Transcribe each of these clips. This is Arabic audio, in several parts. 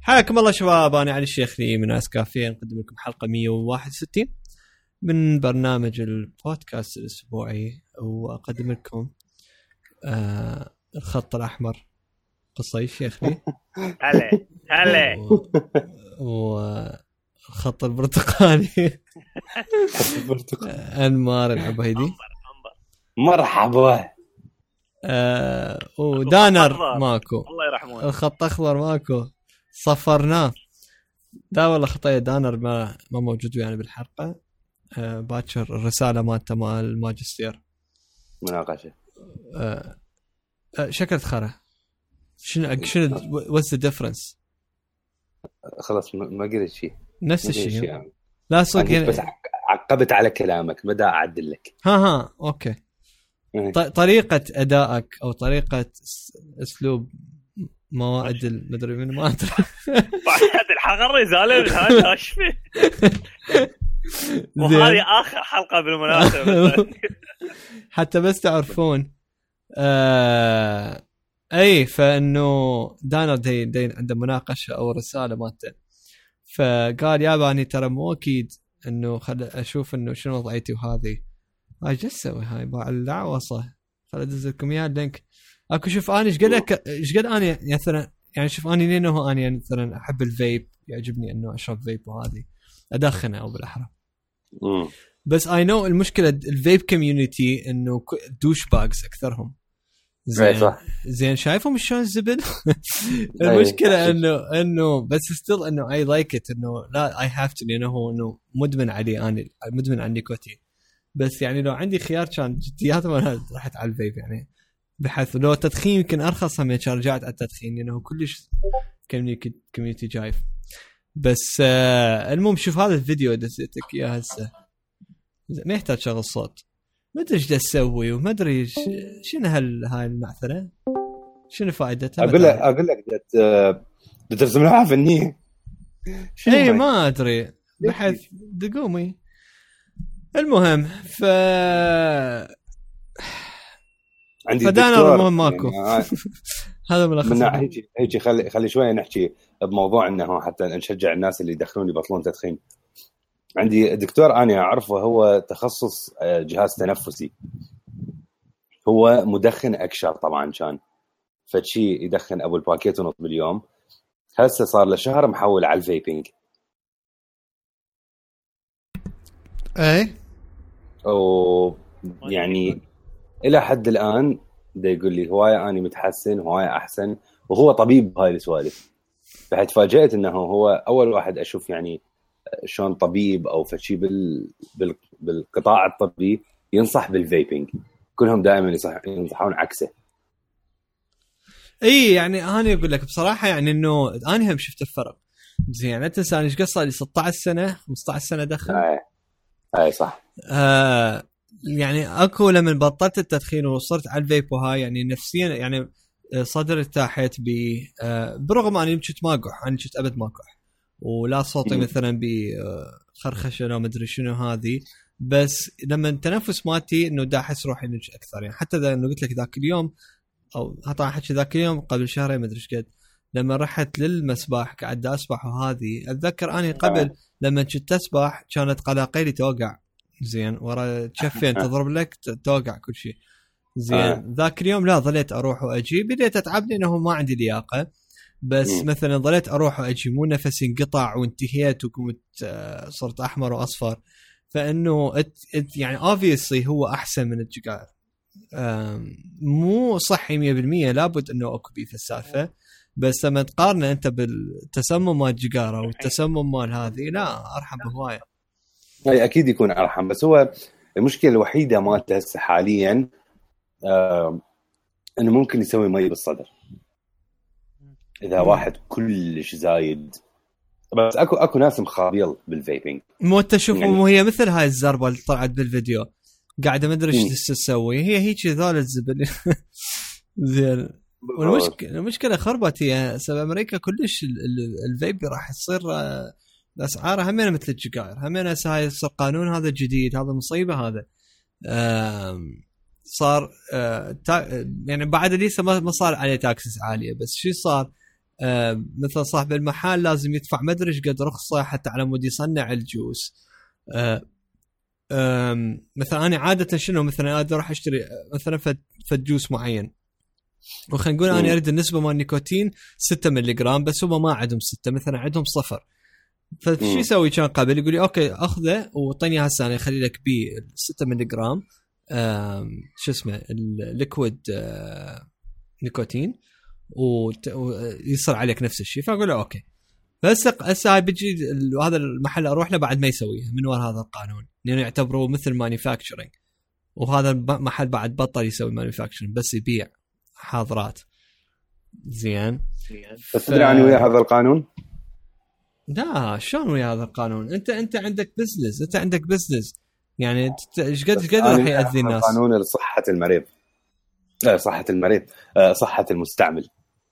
حياكم الله شباب، أنا علي الشيخلي من أسكافيه نقدم لكم حلقة 161 من برنامج البودكاست الأسبوعي، وأقدم لكم الخط الأحمر قصي الشيخلي هلا والخط البرتقالي أنمار العبيدي. مرحبا. ودانر ماكو، الله يرحمه. الخط أخضر ماكو، صفرناه. لا والله خطية دانر ما موجود يعني بالحلقة. باكر الرسالة مالته مال الماجستير مناقشة شكلت خرا. شنو what's the difference؟ خلاص ما قلت شيء، نفس الشيء يعني. لا صدق يعني. بس عقبت على كلامك، بدأ أعدل لك. ها أوكي. طريقة أدائك أو طريقة أسلوب موائد المدري من ما أدري. بعد الحلقة الرسالة هذا أشفي. وهذه آخر حلقة بالمناسبة. حتى بس تعرفون. أي فإنه دانر دين عنده مناقشة أو رسالة مالته، فقال ياباني ترى مو أكيد إنه خل أشوف إنه شنو وضعيتي وهذه جالس أسوي هاي باع العوصة. خل أدزلكم إياه اللينك. أكو شوف أنا إيش قد أنا مثلا يعني شوف أنا لأنه أنا مثلا أحب الفيب، يعجبني إنه أشرب فيب وهذه أدخنه أو بالأحرى. بس I know المشكلة الفيب كوميونيتي إنه دوش باجز أكثرهم. زين شايفهم شلون زبل. المشكلة إنه بس still إنه I like it إنه لا I have to لأنه إنه مدمن عليه، أنا مدمن على النيكوتين. بس يعني لو عندي خيار كان جديات ما رحت على الفيب يعني، بحيث لو التدخين يمكن أرخص من كان رجعت على التدخين لأنه كلش كوميونيتي جايف. بس المهم شوف هذا الفيديو دزيتك يا هسه ما يحتاج شغل صوت، ما ادري ايش اسوي وما ادري شنو هاي المعثره، شنو فائدتها. اقول لك ترسم لها فنيه. اي ما ادري بحيث دقومي. المهم عندي فدانا المهم ماكو. يعني هذا ملخص. هيك خلي شويه نحكي بموضوع انه حتى نشجع الناس اللي يدخلون يبطلون تدخين. عندي دكتور انا اعرفه، هو تخصص جهاز تنفسي، هو مدخن اكشر طبعا، كان فشي يدخن ابو الباكيت ونص باليوم. هسه صار له شهر محول على الفيبينج. اي يعني الى حد الان دا يقول لي هوايه اني متحسن، هوايه احسن، وهو طبيب هاي السوالف. فهتفاجئت انه هو اول واحد اشوف يعني شلون طبيب او فشي بالقطاع الطبي ينصح بالفيبينج. كلهم دائما ينصحون عكسه. اي يعني انا اقول لك بصراحه يعني انه انا هم شفت الفرق. زين انت انسان ايش قصه لي 16 سنه 15 سنه دخل. اي صح. يعني اكو لما بطلت التدخين وصرت على الفيب وهاي يعني نفسيا يعني صدري ارتاحت برغم اني كنت ما اقح، انا كنت ابد ما اقح ولا صوتي مثلا بخرخشه ولا مدري شنو هذه. بس لما التنفس مالتي انه دا احس روحي نج اكثر يعني. حتى اذا انه قلت لك ذاك اليوم او حتى احكي ذاك اليوم قبل شهرين ما ادري ايش قد، لما رحت للمسبح قاعد اسبح وهذه اتذكر اني قبل لما كنت اسبح كانت قلاقيلي توقع زين ورا تشفين تضرب لك توقع كل شيء زين. ذاك اليوم لا ظليت اروح واجي، بديت اتعبني انه ما عندي لياقه. بس مثلا ظليت اروح واجي مو نفسي انقطع وانتهيت وكنت صرت احمر واصفر. فانه يعني obviously هو احسن من السجاير. مو صحي 100%، لابد انه اكو بيه في السالفه. بس لما تقارنه انت بالتسمم مال السجاره والتسمم مال هذه، لا ارحم بهوايه. اي اكيد يكون ارحم. بس هو المشكله الوحيده مالته هسه حاليا انه ممكن يسوي مي بالصدر اذا واحد كلش زايد. بس اكو ناس مخابيل بالفيبينج. مو تشوف يعني وهي مثل هاي الزربه اللي طلعت بالفيديو قاعده ما ادري ايش تسوي، هي هيك ذول الزبل. زين. والمشكله خربت هي سبب امريكا كلش الفيب راح يصير اسعارها همين مثل السجاير، همين هاي صار قانون هذا جديد، هذا مصيبه هذا. صار يعني بعد لسه ما صار عليه تاكسس عاليه. بس شو صار مثلا صاحب المحل لازم يدفع مدري ايش قد رخصه حتى على مود يصنع الجوس. مثلا انا عاده شنو مثلا اروح اشتري مثلا فجوس معين، وخلينا نقول انا اريد النسبه مال النيكوتين 6 ملغ، بس هم ما عندهم 6، مثلا عندهم 0. فشو يسوي؟ كان قبل يقول لي اوكي اخذه وطيني هسه انا اخلي لك بي 6 ملغ شو اسمه الليكويد نيكوتين ويصير عليك نفس الشيء. فاقول له اوكي. هسه هاي بيجي هذا المحل اروح له بعد ما يسويها من وراء هذا القانون، لانه يعتبروه مثل مانيفاكتشرنج، وهذا المحل بعد بطل يسوي مانيفاكتشرنج بس يبيع حاضرات. زين بس تدري عني ويا هذا القانون؟ لا شلون ويا هذا القانون؟ انت عندك بزنس، انت عندك بزنس يعني ايش قد راح يأذي الناس؟ قانون لصحة المريض، لا صحة المريض، صحة المستعمل.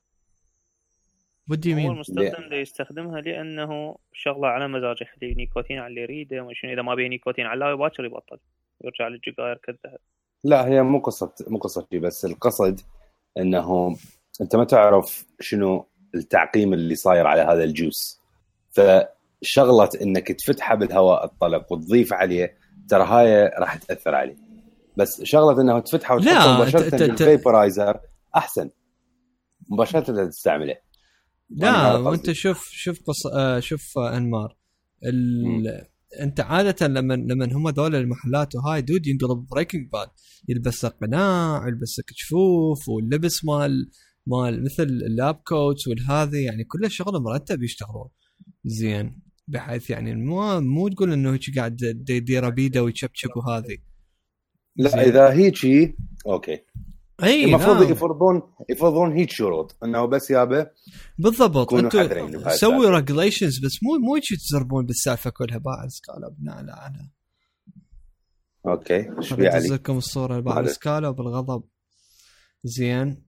ودي مين؟ هو المستخدم اللي يستخدمها لأنه شغلة على مزاجه، يحتاج نيكوتين على اللي يريده، وشنو إذا ما بيه نيكوتين على الله باكر يبطل يرجع للجزائر كالذهب. لا هي مو قصة شيء، بس القصد انه انت ما تعرف شنو التعقيم اللي صاير على هذا الجوس، فشغلة انك تفتحه بالهواء الطلق وتضيف عليه ترى هاي راح تأثر عليه، بس شغلة انه تفتحه وتحطه مباشرة بالفيبرايزر احسن مباشرة تستعمله. لا وانت شوف انمار انت عاده لما هم ذول المحلات وهاي دود ينقلب بريكنج باد، يلبس قناع ويلبس كشفوف واللبس مال مثل اللاب كوتس والهذه، يعني كل شغله مرتب يشتغلون زين، بحيث يعني مو تقول انه هيك قاعد يدير بيده ويشبشب وهذه. لا اذا هيك اوكي اي المفروض يفرضون هيك شروط انه بس يابه بالضبط. انتوا سووا ريجوليشنز بس مو هيك تزربون بالسالفه كلها. باع سكالا بناء على اوكي ايش في علي لكم الصوره باع سكالا وبالغضب زين.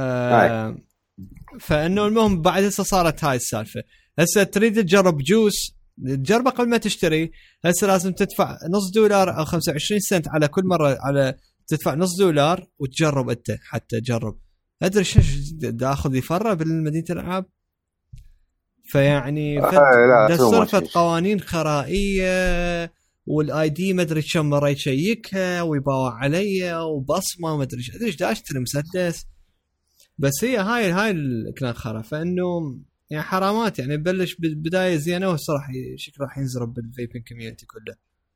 فانه المهم بعد هسه صارت هاي السالفه. هسه تريد تجرب جوس تجربه قبل ما تشتري، هسه لازم تدفع $0.5 او 25 سنت على كل مره، على تدفع $0.5 وتجرب انت حتى تجرب. ادري شو داخل يفرع بالمدينه الالعاب. فيعني صرفت قوانين خرائيه، والاي دي ما ادري كم مره يشيكها ويباوع علي وبصمه وما ادري ايش دا اشتري مسدس. بس هي هاي الكلام خرا. فانه يعني حرامات يعني بلش بدايه زينه وصراحه شكله راح ينزرب بالفيبين كوميونتي كله.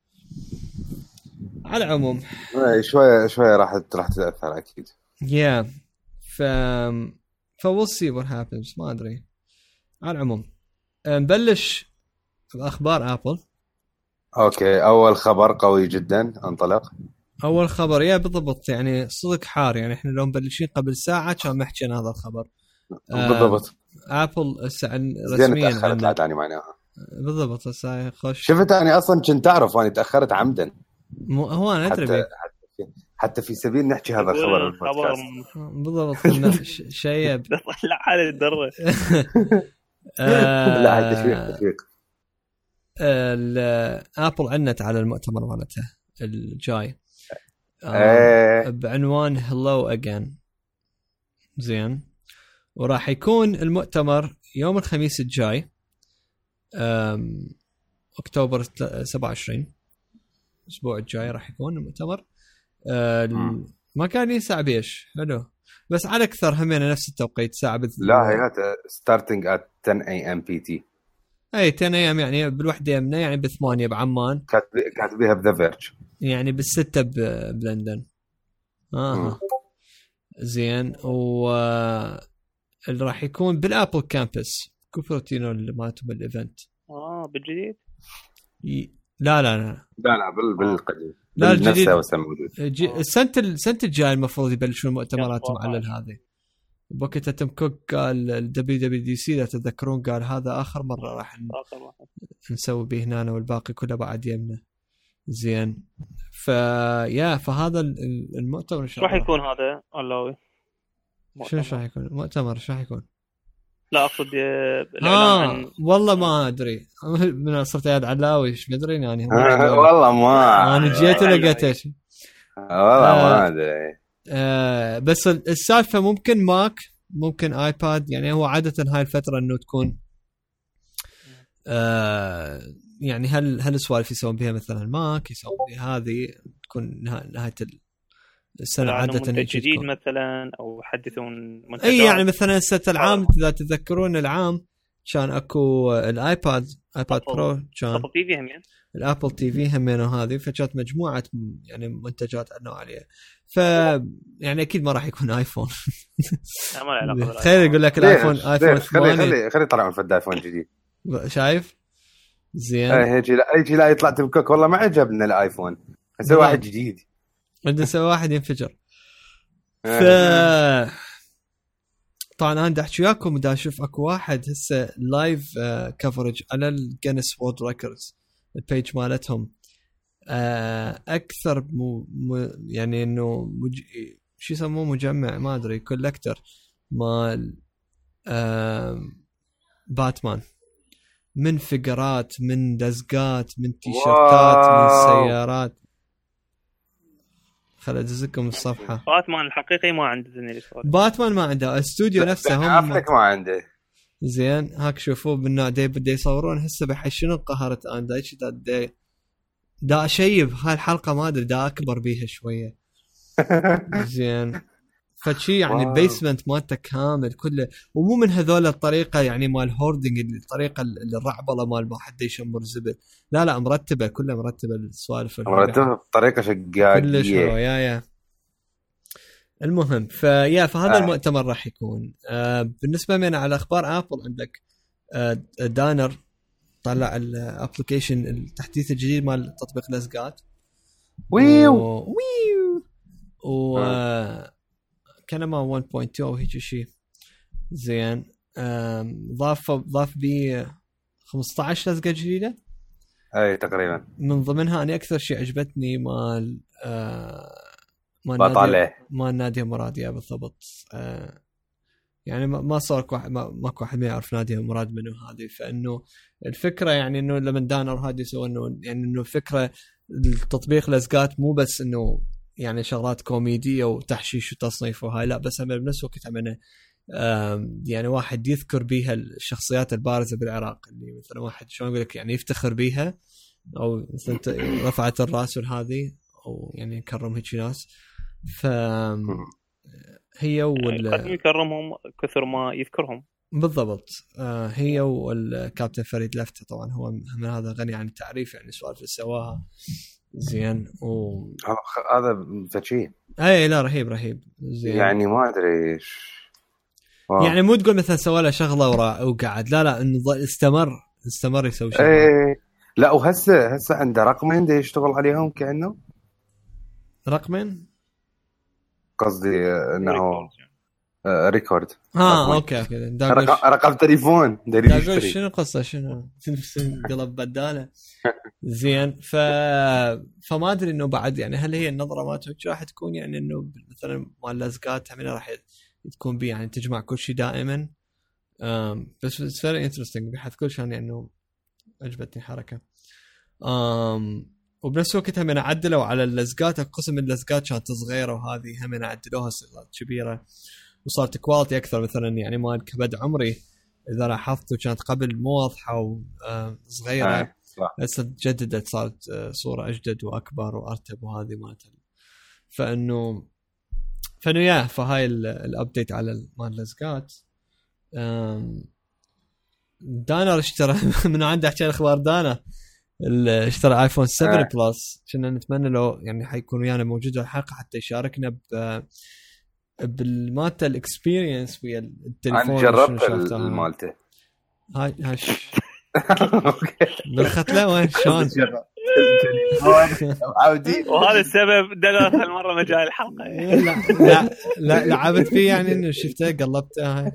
على العموم شويه راح تاثر اكيد. yeah. we'll see what happens. ما ادري. على العموم نبلش باخبار ابل. اوكي اول خبر قوي جدا انطلق. اول خبر يا بالضبط يعني صدق حار، يعني احنا لو مبلشين قبل ساعه كان ما حكينا هذا الخبر. بالضبط. ابل رسميا تاخرت عني معناها. بالضبط. هسه خش شفت انا اصلا كنت اعرف اني تاخرت عمدا. هو انا ادري حتى في سبيل نحكي هذا الخبر بالبودكاست. بالضبط. شيء طلع على الدره. لا تشويق. ابل عنت على المؤتمر مالته الجاي بعنوان هلو اجين. زين. وراح يكون المؤتمر يوم الخميس الجاي اكتوبر 27 الاسبوع الجاي راح يكون المؤتمر. ما كان يساعة بيش حلو، بس على اكثر همين نفس التوقيت ساعه لا هي starting at 10 AM PT. اي 10 AM يعني بالوحده يمنا، يعني ب8 بعمان كاتبيها بذا فيرج، يعني بال6 بلندن. زين. و اللي راح يكون بالابل كامبس كوبرتينو اللي مالته بالايفنت. بالجديد لا بالقديم. لا الجديد السنة الجاي المفروض يبلشون المؤتمرات معلل هذه. بوقتها تيم كوك قال WWDC لا تتذكرون قال هذا آخر مرة راح نسوي به هنا والباقي كله بعد يمنا. زين. فهذا المؤتمر إن شاء الله راح يكون هذا الله. شو راح يكون المؤتمر؟ راح يكون لا أقصد والله ما أدري. من صرت قاعد علاوي إيش مدري يعني. والله ما أنا جيت لقيته والله ما أدري. بس السالفة ممكن ماك ممكن ايباد. يعني هو عاده هاي الفتره انه تكون يعني هل السوالف يسوون بها مثلا ماك، يسوون بها هذه تكون نهايه السنه عاده منتج جديد مثلا او يحدثون منتجات. اي يعني مثلا السنه العام اذا تتذكرون العام كان اكو الايباد برو، كان ابل تي في همين، الابل تي في همين، وهذه فكانت مجموعه يعني منتجات انواع عليها. ف يعني اكيد ما راح يكون ايفون. ما له علاقه. خليني اقول لك الايفون ايفون خلي طلعوا فد ايفون جديد. شايف زين هيجي لا يطلع تبكك والله ما عجبنا الايفون، نسوي واحد جديد، بدنا نسوي واحد ينفجر. طبعا انا بدي احكي وياكم، بدي اشوف اكو واحد هسه لايف كفرج على الجينيس وورلد ريكوردز البيج مالتهم، اكثر يعني انه شو يسموه مجمع ما ادري كولكتر مال باتمان، من فقرات، من دزقات، من تيشرتات، من سيارات. خل ادزكم الصفحه. باتمان الحقيقي ما عنده زين، باتمان ما عنده، استوديو نفسه هم افلك ما عنده. زين هاك شوفوا بالنوع بدي يصورون هسه بحشنوا قهرت انا دايش دا اشيب هاي الحلقه ما ادري دا اكبر بيها شويه. زين فشي يعني البيسمنت مالته كامل كله، ومو من هذول الطريقه يعني مال هوردنج، الطريقه الرعبله مال ما حد يشمر زبل، لا مرتبه، كلها مرتبه السوالف مرتبه بطريقه شقاقيه كلش يا المهم فهذا المؤتمر راح يكون بالنسبه لنا على اخبار ابل. عندك دانر طلع الابلكيشن التحديث الجديد مال تطبيق لزقات ويو كان ما 1.2 او هيك شيء. زين ضاف بي 15 لزقه جديده اي تقريبا. من ضمنها انا اكثر شيء عجبتني مال مال نادية مراد بالضبط. يعني ما صار ماكو واحد ما يعرف نادية مراد منو هذه. فانه الفكره يعني انه لما دانر هذا يسوي انه يعني انه فكره التطبيق لزقات مو بس انه يعني شغلات كوميديه وتحشيش وتصنيف وهاي، لا بس هم بنفس الوقت عملنا يعني واحد يذكر بيها الشخصيات البارزه بالعراق، اللي مثلا واحد شلون اقول لك يعني يفتخر بيها، او مثلا رفعت الراس وهذه، او يعني يكرم هيك ناس. ف هي يعني يكرمهم كثر ما يذكرهم بالضبط. هي والكابتن فريد لفتة طبعا هو من هذا غني عن التعريف، يعني سوالف سواها زين هذا فشي اي لا رهيب زين. يعني ما ادري ايش يعني مو تقول مثلا سوى له شغله وقعد، لا انه استمر يسوي شيء. لا وهسه عنده رقمين دي يشتغل عليهم كأنه رقمين، قصدي انه ريكورد. اوكي رقم تليفون داري شنو قصه شنو قلب بداله. زين فما ادري انه بعد يعني هل هي النظره مالته راح تكون يعني انه مثلا مال لزقات هم راح تكون بي يعني تجمع كل شيء دائما. بس it's very interesting بحث كل شيء يعني انه عجبتني حركه. وبنفس الوقت هم عدلوا على اللزقات، قسم اللزقات كانت صغيره وهذه هم عدلوها صارت كبيره وصارت كواليتي اكثر. مثلا يعني مال كبد عمري اذا لاحظتوا كانت قبل مو واضحه وصغيره، هسه تجددت صارت صوره اجدد واكبر وارتب وهذه مالتها. فانه فهاي الابديت على مال اللزقات. دانر اشترى من عنده احكي اخبار دانر اشترى ايفون 7 بلس. كنا نتمنى لو يعني حيكون ويانا موجود الحلقه حتى يشاركنا بالمالته الاكسبيرينس ويا التليفون. انا جربت المالته هاي بالختله وين شلون عودي، وهذا السبب دلال هالمره ما جاي الحلقه. لا لعبت فيه يعني انه شفته قلبته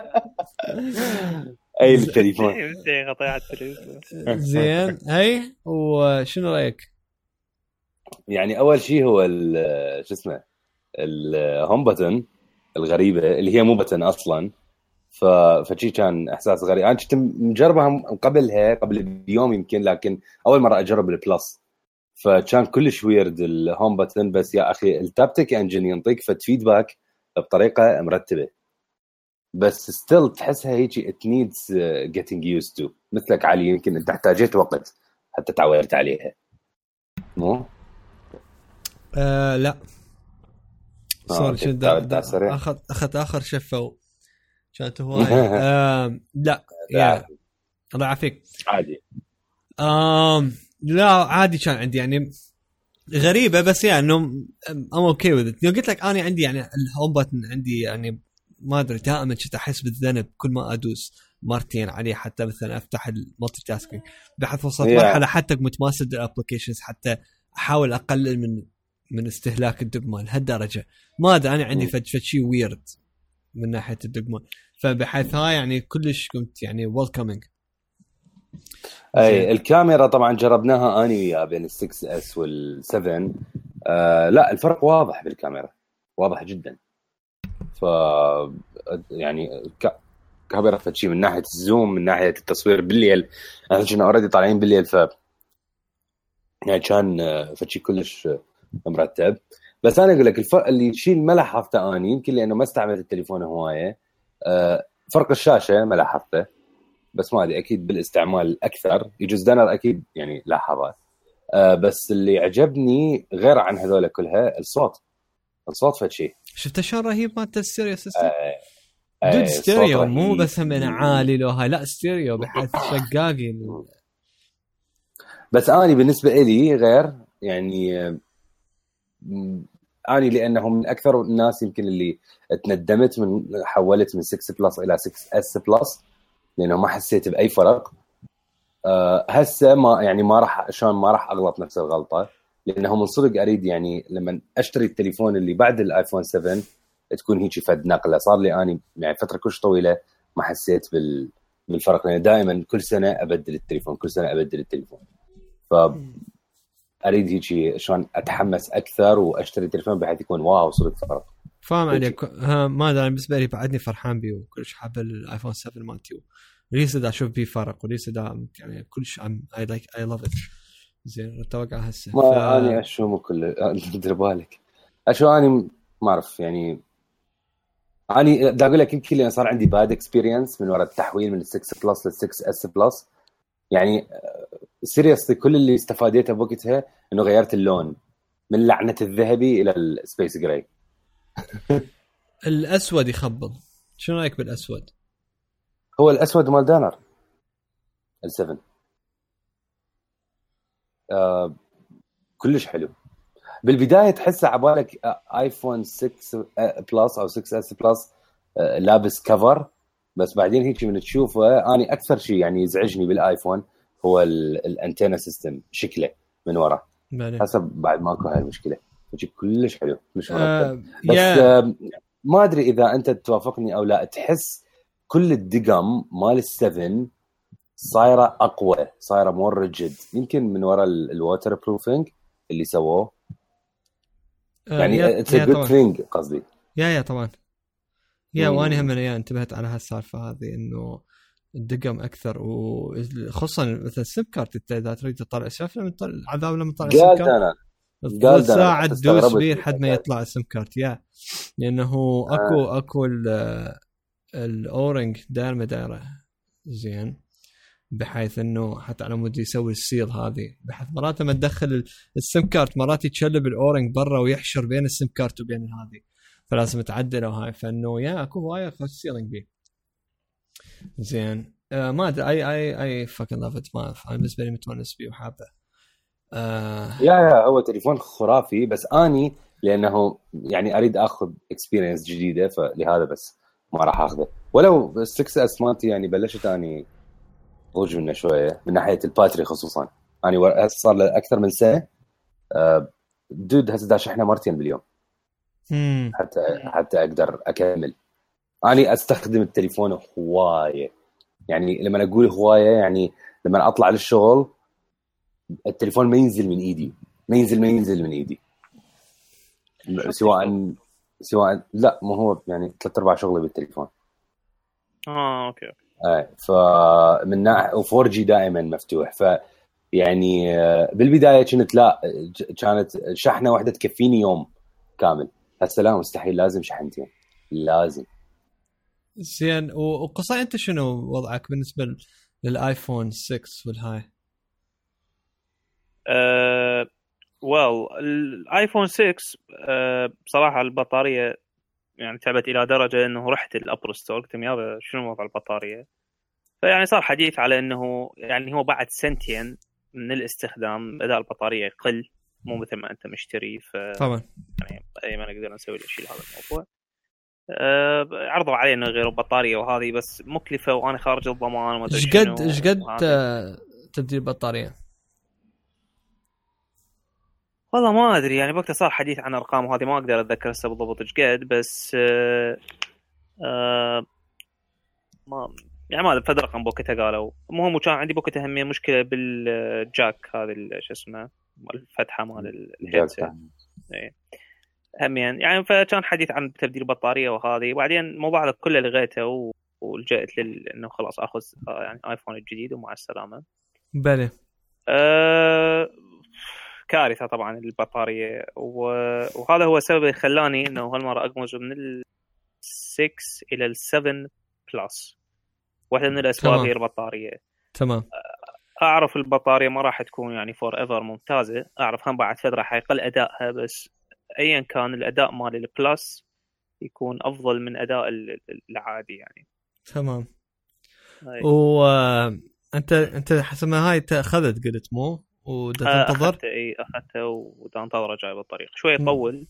اي التليفون قطيعه التليفون. زين هي وشنو رايك؟ يعني اول شيء هو شو اسمه الهوم بutton الغريبه اللي هي مو بتن اصلا. فشي كان احساس غريب. انا كنت مجربها قبل بيوم يمكن، لكن اول مره اجرب البلس فكان كلش ويرد الهوم بutton. بس يا اخي التابتك انجن ينطيك فيدباك بطريقه مرتبه. بس ستيل تحسها هيك it needs getting used to. مثلك علي يمكن انت احتاجت وقت حتى تعودت عليها مو لا صار شد سريع. اخذت اخر شفه كانت هواي. لا يا الله يعافيك عادي. لا عادي كان عندي يعني غريبه بس يعني انه ام اوكي وذ ات. قلت لك انا عندي يعني الهوم بutton عندي يعني ما ادري دائما كنت احس بالذنب كل ما ادوس مرتين عليه حتى مثلا افتح المالتي تاسكينج بحيث وصلت مرحله حتى متماسد الابلكيشنز حتى احاول اقلل من استهلاك الدقمه لهالدرجه. ما ادري انا عندي شيء ويرد من ناحيه الدقمه فبحيث هاي يعني كلش كنت يعني ويلكمينج. اي الكاميرا طبعا جربناها اني وياه بين ال6S وال7. لا الفرق واضح بالكاميرا واضح جدا. ف يعني كاميرا فتشي من ناحيه الزوم من ناحيه التصوير بالليل احنا كنا اوريدي طالعين بالليل ف يعني كان فتشي كلش مرتب. بس انا اقول لك الفرق اللي يشيل ما لاحظته اني يمكن لانه ما استعملت التليفون هوايه. فرق الشاشه ما لاحظته بس ما ادري اكيد بالاستعمال اكثر يجوز دانر اكيد يعني لاحظه. بس اللي عجبني غير عن هذول كلها الصوت فتشي شفت شلون رهيب مالت الستيريو سيستم. دود ستيريو مو بس من عالي لو هاي لا ستيريو بحيث شقاقي. بس أنا بالنسبة إلي غير يعني أنا لأنه من أكثر الناس يمكن اللي تندمت من حولت من 6 بلس إلى 6S بلس لأنه ما حسيت بأي فرق. هسه ما يعني ما راح أغلط نفس الغلطة لأنه من صدق أريد يعني لما أشتري التليفون اللي بعد الآيفون 7 تكون هيك فد نقلة. صار لي أنا يعني فترة كلش طويلة ما حسيت بالفرق لأن دائما كل سنة أبدل التليفون فأريد هيك شلون أتحمس أكثر وأشتري تليفون بحيث يكون واو صدق فرق. فاهم عليك. ما أدري بالنسبة لي بعدني فرحان بيه وكلش حاب الآيفون 7 مالتي وليس دا أشوف بيه فرق وليس دا يعني كلش I love it. زين أتوقع هسه ما أنا أشوفه كله دير بالك أشوف أنا ما أعرف يعني أنا دا أقول لك يمكن لأن صار عندي bad experience من وراء التحويل من 6 بلس ل 6S بلس يعني سيريسلي كل اللي استفاديته بوقتها إنه غيرت اللون من لعنة الذهبي إلى السبيس جراي. الأسود يخبل. شنو رأيك بالأسود؟ هو الأسود مال دانر ال7 كلش حلو. بالبداية تحس عبالك آيفون 6 بلس أو 6S بلس لابس كفر بس بعدين هيك من تشوفه أنا أكثر شيء يعني يزعجني بالآيفون هو الانتينا سيستم شكله من وراء حسب بعد ماكو هاي المشكلة وشي كلش حلو مش مرتب بس ما أدري إذا أنت توافقني أو لا تحس كل الدقم مال 7 صايرة أقوى صايرة مور ريجيد يمكن من وراء الواتر بروفينج اللي سووه يعني it's a good thing قصدي. يا طبعا يا واني هم انا انتبهت على هالسالفه هذه انه الدقم اكثر وخصوصا مثل السيم كارت اذا تريد تطلع شاف لما العذاب لما طلع السيم كارت قال ساعه تدوس بيه لحد ما يطلع السيم كارت لانه اكو الاورنج دايره زين بحيث انه حتى على مود يسوي السيل هذه بحيث مرات ما تدخل السيم كارت مرات يتشلب الاورنج برا ويحشر بين السيم كارت وبين هذه فلازم تعدله هاي فانه اكو هوايه سيلينج بيه زين. ما ادري اي فاكن لافت ما انا بالنسبه لي متونس بيه وحابه. هو تليفون خرافي بس اني لانه يعني اريد اخذ اكسبيرينس جديده فلهذا بس ما راح اخذه ولو 6S مالتي يعني بلشت اني ضوج منه شويه من ناحيه الباتري خصوصا اني صار له اكثر من سنه دود هسه داش احنا مرتين باليوم حتى اقدر اكمل. اني استخدم التليفون هوايه يعني لما اقول هوايه يعني لما اطلع للشغل التليفون ما ينزل من ايدي ما ينزل من ايدي سواء لا ما هو يعني 3/4 شغلي بالتليفون. اوكي فمن ناحيه و4G دائما مفتوح ف يعني بالبدايه كانت شحنه واحده تكفيني يوم كامل. هسه لا مستحيل لازم شحنتين لازم زين. وقصة انت شنو وضعك بالنسبه للايفون 6 والهاي؟ الايفون 6 بصراحه البطاريه يعني تعبت الى درجه انه رحت الابل ستور قلت يابا شنو وضع البطاريه، فيعني صار حديث على انه يعني هو بعد سنتين من الاستخدام اداء البطاريه يقل، مو مثل ما انت مشتري. طبعا يعني اي ما نقدر نسوي شيء هذا الموضوع. عرضوا علينا غير البطاريه وهذه بس مكلفه وانا خارج الضمان وما ادري شنو. ايش قد تبديل البطاريه؟ والله ما ادري يعني وقتها صار حديث عن ارقام وهذه ما اقدر اتذكر هسه بالضبط ايش قد، بس ما يعني ما ادري رقم بوقتها قالوا. المهم وكان عندي بوقتها همية مشكله بالجاك هذا شو اسمه الفتحه مال الهيدسيت همين يعني، فكان حديث عن تبديل البطاريه وهذه. وبعدين الموضوع هذا كله لغيته ولجأت انه خلاص اخذ يعني ايفون الجديد ومع السلامه. بله كارثه طبعا البطاريه، وهذا هو السبب اللي خلاني انه هالمره اقمز من ال6 الى ال7 بلس. واحده من الاسباب هي البطاريه. تمام. اعرف البطاريه ما راح تكون يعني فور ايفر ممتازه، اعرف هم بعد فتره حيقل ادائها، بس ايا كان الاداء مال البلس يكون افضل من اداء العادي يعني. تمام. انت حسب ما هاي اخذت قلت مو وتنتظر؟ اخذته وتنتظر جاي بالطريق شوي يطول.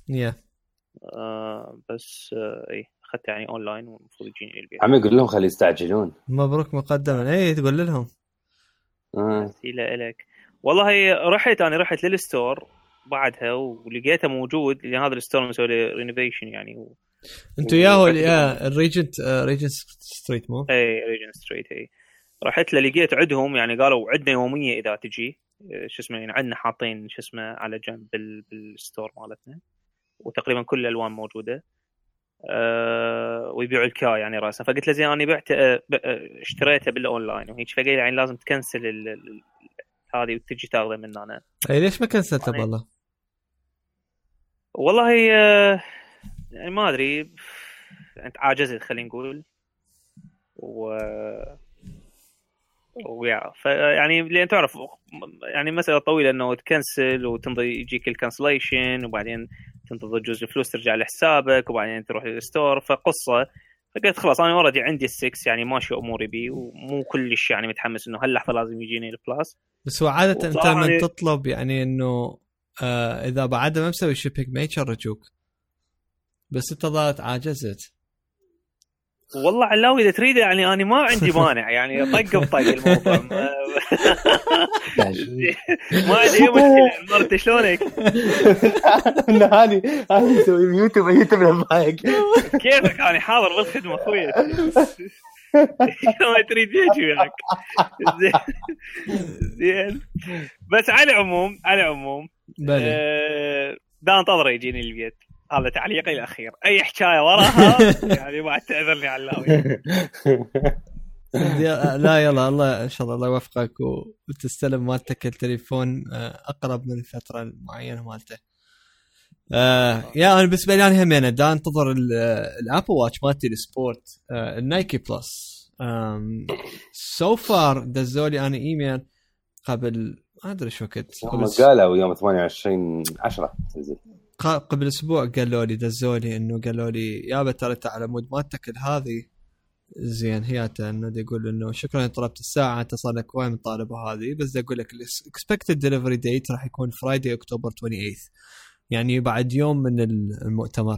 بس اي اخذت يعني اونلاين والمفروض يجيني البيت. عم يقول لهم خلي يستعجلون. مبروك مقدما. اي تقول لهم سيلا لك. والله رحت للستور بعدها ولقيته موجود لان هذا الستور مسوي رينوفيشن يعني انتوا ياهو الريجنت ستريت مو؟ اي ريجنت ستريت. اي رحت لقيت عندهم يعني قالوا عندنا يوميه اذا تجي شو اسمه يعني عندنا حاطين شو اسمه على جنب بالستور مالتنا وتقريبا كل الالوان موجوده ويبيعوا الكا يعني راسا. فقلت له زين انا بعت اشتريته بالاونلاين وهيك، فقال يعني لازم تكنسل هذه وتجي تاخذه من انا. اي ليش ما كنسلته بالله؟ والله يعني ما ادري انت عاجزت خلينا نقول ويا يعني لان تعرف يعني مساله طويله انه تكنسل وتمضي يجيك الكانسليشن وبعدين تنتظر جزء فلوس ترجع لحسابك وبعدين تروح للستور، فقصه. فقلت خلاص انا اوريدي عندي ال6 يعني ماشي اموري بيه ومو كلش يعني متحمس انه هاللحظه لازم يجيني البلاس. بس هو عاده انت من تطلب يعني انه اذا بعد ما مسوي شيبينج ما يشرجوك، بس انت ضاعت عاجزت. والله علاوي اذا تريد يعني انا ما عندي مانع يعني طق بطق الموضوع ما عندي مشكله. مرت شلونك؟ هاني اسوي يوتيوب للمايك كيفك؟ انا حاضر بالخدمه اخوي ما تريد يجي وياك زين. بس على العموم دا انتظر يجيني البيت. هذا تعليقي الأخير. أي حكاية وراها يعني ما تعذرني علاوي. لا يلا الله إن شاء الله يوفقك وتستلم مالتك التليفون أقرب من الفترة المعينة مالته. يا أنا بالنسبة لي أنا همينة دا انتظر الأبل واتش مالتي السبورت النايكي بلس. so far دزولي أنا إيميل قبل ما أدري شو وقت قالوا يوم 28/10 تنزل. قبل اسبوع قالوا لي دزولي انه قالوا لي يابا ترى على مود مالتك هذه زين هياته انه يقول انه شكرا طلبت الساعه اتصل لك وين طالبه هذه، بس اقول لك الاكسبكتد ديليفري ديت راح يكون فرايدي اكتوبر 28 يعني بعد يوم من المؤتمر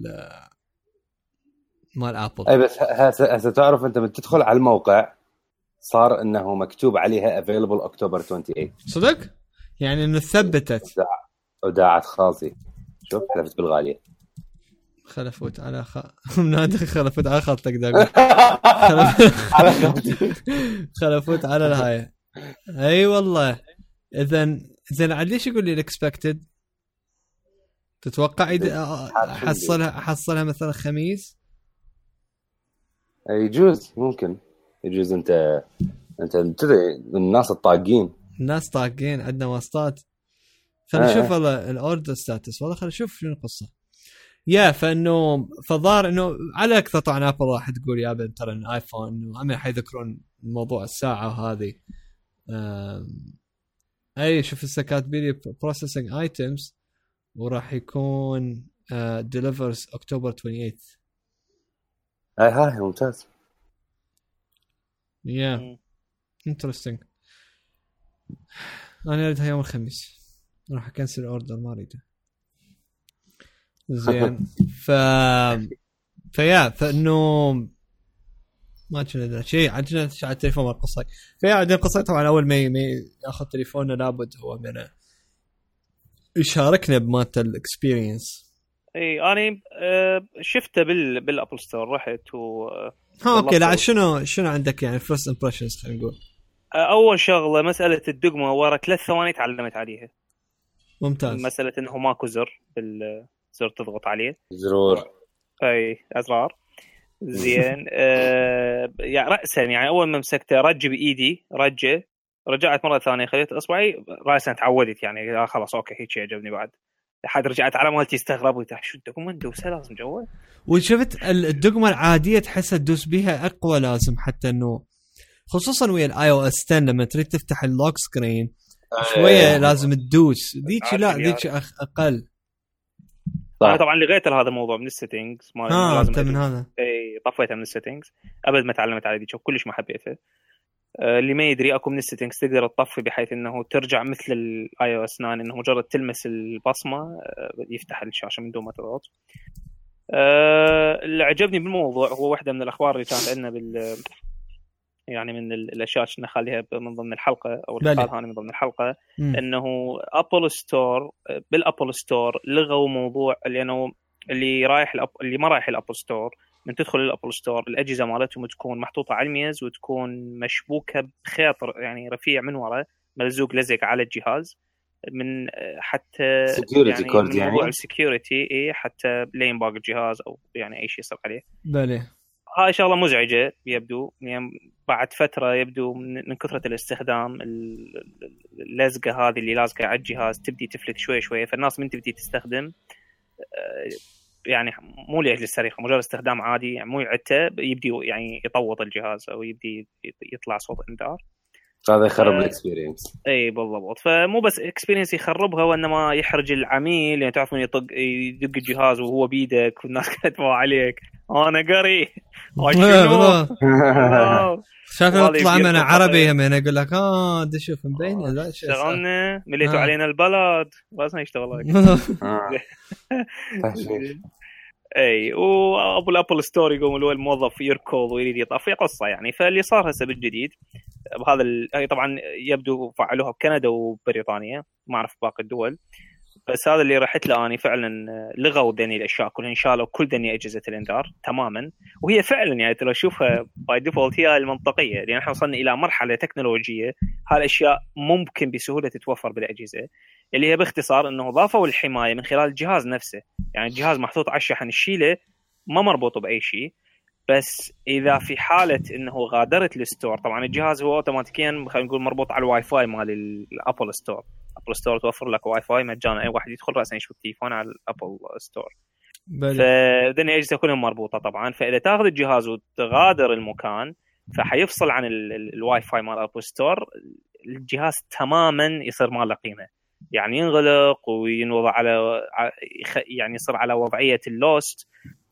مال ابل. اي بس هسه تعرف انت بتدخل على الموقع صار انه مكتوب عليها available اكتوبر 28. صدق يعني انه ثبتت وداعت خاصي. شوف حلفت بالغالية. خلفوت على منادي خلفوت على خطك داقل خلفوت على الهاي. اي والله. اذن عاد ليش يقول لي الاكسبكتد؟ تتوقع حصلها مثلا خميس؟ يجوز ممكن يجوز. انت تدري الناس الطاقين عندنا واسطات. خلينا نشوف والله الاوردر ستاتس. والله خلينا نشوف شنو القصه. فانه فظهر انه على اكثر طبعا ابل راح تقول يا ابن ترى الايفون انه هم حيذكرون موضوع الساعه هذه. اي شوف هسه كاتبين لي بروسيسنج ايتمز وراح يكون ديليفرز اكتوبر 28. هاي ممتاز. انترستينج. انا اريدها يوم الخميس، راح اكنسل الاوردر ما اريده. زين فانه ما كنا شيء عندنا على التليفون القصي. عندنا قصي طبعا اول ما ياخذ تليفوننا لابد هو من يشاركنا بمات الاكسبيرينس. اي انا شفته بالابل ستور رحت و اوكي. لا شنو عندك يعني فيرست امبريشنز خلينا نقول؟ اول شغله مساله الدقمه ورا 3 ثواني تعلمت عليها. ممتاز. مساله انه ماكو زر بالزر تضغط عليه زرور اي ازرار. زين يعني رأسا يعني اول ما مسكته رج بايدي رجعت مره ثانيه خليت اصبعي راسا تعودت يعني خلاص اوكي هيك عجبني. بعد لحد رجعت على مالتي استغربت شو الدقمه ندوسها لازم جوا. وشفت الدقمه العاديه تحسها تدوس بيها اقوى لازم حتى انه خصوصا ويا الاي او اس 10 لما تريد تفتح اللوك سكرين شويه لازم تدوس ذيك. لا ذيك اقل. طبعا لغيت هذا الموضوع من السيتنجز ما لازم من هذا اي طفيتها من السيتنجز ابد ما تعلمت على ذيك كلش ما حبيتها. اللي ما يدري اكو من السيتنجز تقدر تطفي بحيث انه ترجع مثل الاي او اس 9 انه مجرد تلمس البصمه يفتح الشاشه من دون ما تضغط. اللي عجبني بالموضوع هو واحده من الاخبار اللي كانت عندنا يعني من الاشياء اللي نخليها من ضمن الحلقه او الحال هذا من ضمن الحلقه انه ابل ستور بالابل ستور لغوا موضوع لانه اللي ما رايح الابل ستور من تدخل الابل ستور الاجهزه مالتهم تكون محطوطه على الميز وتكون مشبوكه بخيط يعني رفيع من وراء ملزوق لزق على الجهاز من حتى سكيورتي كود يعني موضوع السكيورتي حتى لا ينباق الجهاز او يعني اي شيء يصير عليه. بله هاي شغله مزعجه يبدو يعني بعد فتره يبدو من كثره الاستخدام اللزقه هذه اللي لازقه على الجهاز تبدي تفلت شوي فالناس من تبدي تستخدم يعني مو لاجل السرقه مجرد استخدام عادي يعني مو يعته يبدي يعني يطوط الجهاز او يبدي يطلع صوت انذار. هذا يخرب الاكسبيرينس. اي بالضبط. فمو بس اكسبيرينس يخربها وانما يحرج العميل يعني تعرفون يدق الجهاز وهو بيدك والناس كاتبوا عليك انا قري شايف يطلع من عربي هم انا اقول لك دي شوف مبينه لا شيء اشتغلنا مليتوا علينا البلد بس نشتغل اي وابو الابل ستور يقوم الموظف يركض ويريد يطفي قصه يعني. فاللي صار هسه بالجديد بهذا طبعا يبدو فعلوها بكندا وبريطانيا ما اعرف باقي الدول بس هذا اللي رحت له اني فعلا لغوا ذني الاشياء كلها شالوا كل ذني اجهزه الانذار تماما. وهي فعلا يعني ترى شوفها باي ديفولت هي المنطقيه لان احنا وصلنا الى مرحله تكنولوجيه هالاشياء ممكن بسهوله تتوفر بالاجهزه اللي هي باختصار انه ضافوا الحمايه من خلال الجهاز نفسه. يعني الجهاز محطوط على الشحن الشيله ما مربوط باي شيء بس اذا في حاله انه غادرت الستور طبعا الجهاز هو اوتوماتيكيا خلينا نقول مربوط على الواي فاي مال الابل ستور. ابل ستور توفر لك واي فاي مجانا اي واحد يدخل راسا يشبك تليفونه على الابل ستور. فدنيا اجهزه كلهم مربوطه طبعا. فاذا تاخذ الجهاز وتغادر المكان فحيفصل عن الواي فاي مال ابل ستور الجهاز تماما يصير ما له قيمه يعني ينغلق وينوضع على يعني يصير على وضعيه اللوست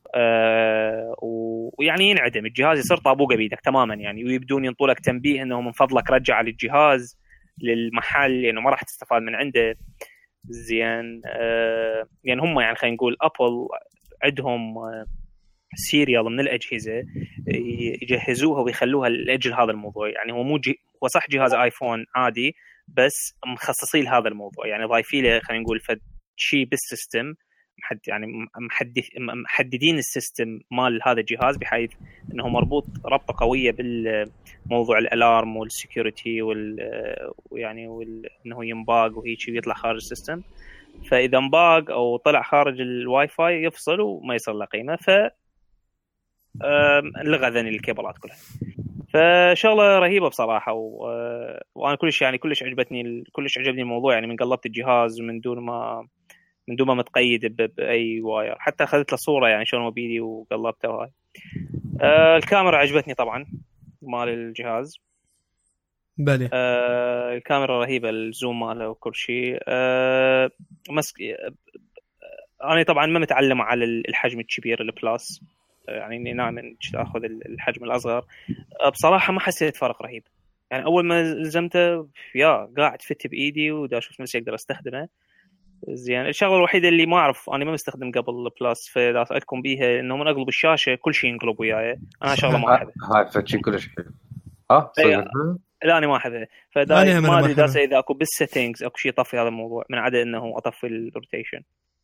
ويعني ينعدم الجهاز يصير طابوقه بيدك تماما يعني. ويبدون ينطولك تنبيه انه من فضلك رجع للجهاز للمحل لانه ما راح تستفاد من عنده. زين يعني هم يعني خلينا نقول ابل عندهم سيريال من الاجهزه يجهزوها ويخلوها لاجل هذا الموضوع. يعني هو هو صح جهاز ايفون عادي بس مخصصين لهذا الموضوع يعني ضايفين له خلينا نقول فد شيء بالسيستم يعني محددين السيستم مال هذا الجهاز بحيث انه مربوط ربطه قويه بالموضوع الالارم والسكيورتي ويعني انه ينباق وهيك ويطلع خارج السيستم. فاذا انباق او طلع خارج الواي فاي يفصل وما يصير له قيمه. ف لغى ذني الكيبلات كلها. فشغله رهيبه بصراحه وانا كلش عجبني الموضوع يعني من قلبت الجهاز من دون ما من دون ما متقيد باي واير. حتى اخذت له صوره يعني شلون بيدي وقلبتها وهاي. الكاميرا عجبتني طبعا مال الجهاز. بلي الكاميرا رهيبه، الزوم ماله وكل شيء. انا طبعا ما متعلم على الحجم الكبير البلاس، يعني نائما اخذ الحجم الاصغر. بصراحه ما حسيت فرق رهيب يعني. اول ما لزمته قاعد فت بايدي ودا اشوف نفسي اقدر استخدمه زين. الشغله الوحيده اللي ما اعرف انا ما مستخدم قبل بلاس فاذا اسالكم بيها انه من اقلب الشاشه كل شيء ينقلب وياي. انا شغله ما احبها هاي فتشي كلش حلو. لا انا ما احبها. فدا ما ادري اذا اكو بالسيتنجز اكو شيء طفي هذا الموضوع من عدا انه اطفي الروتيشن.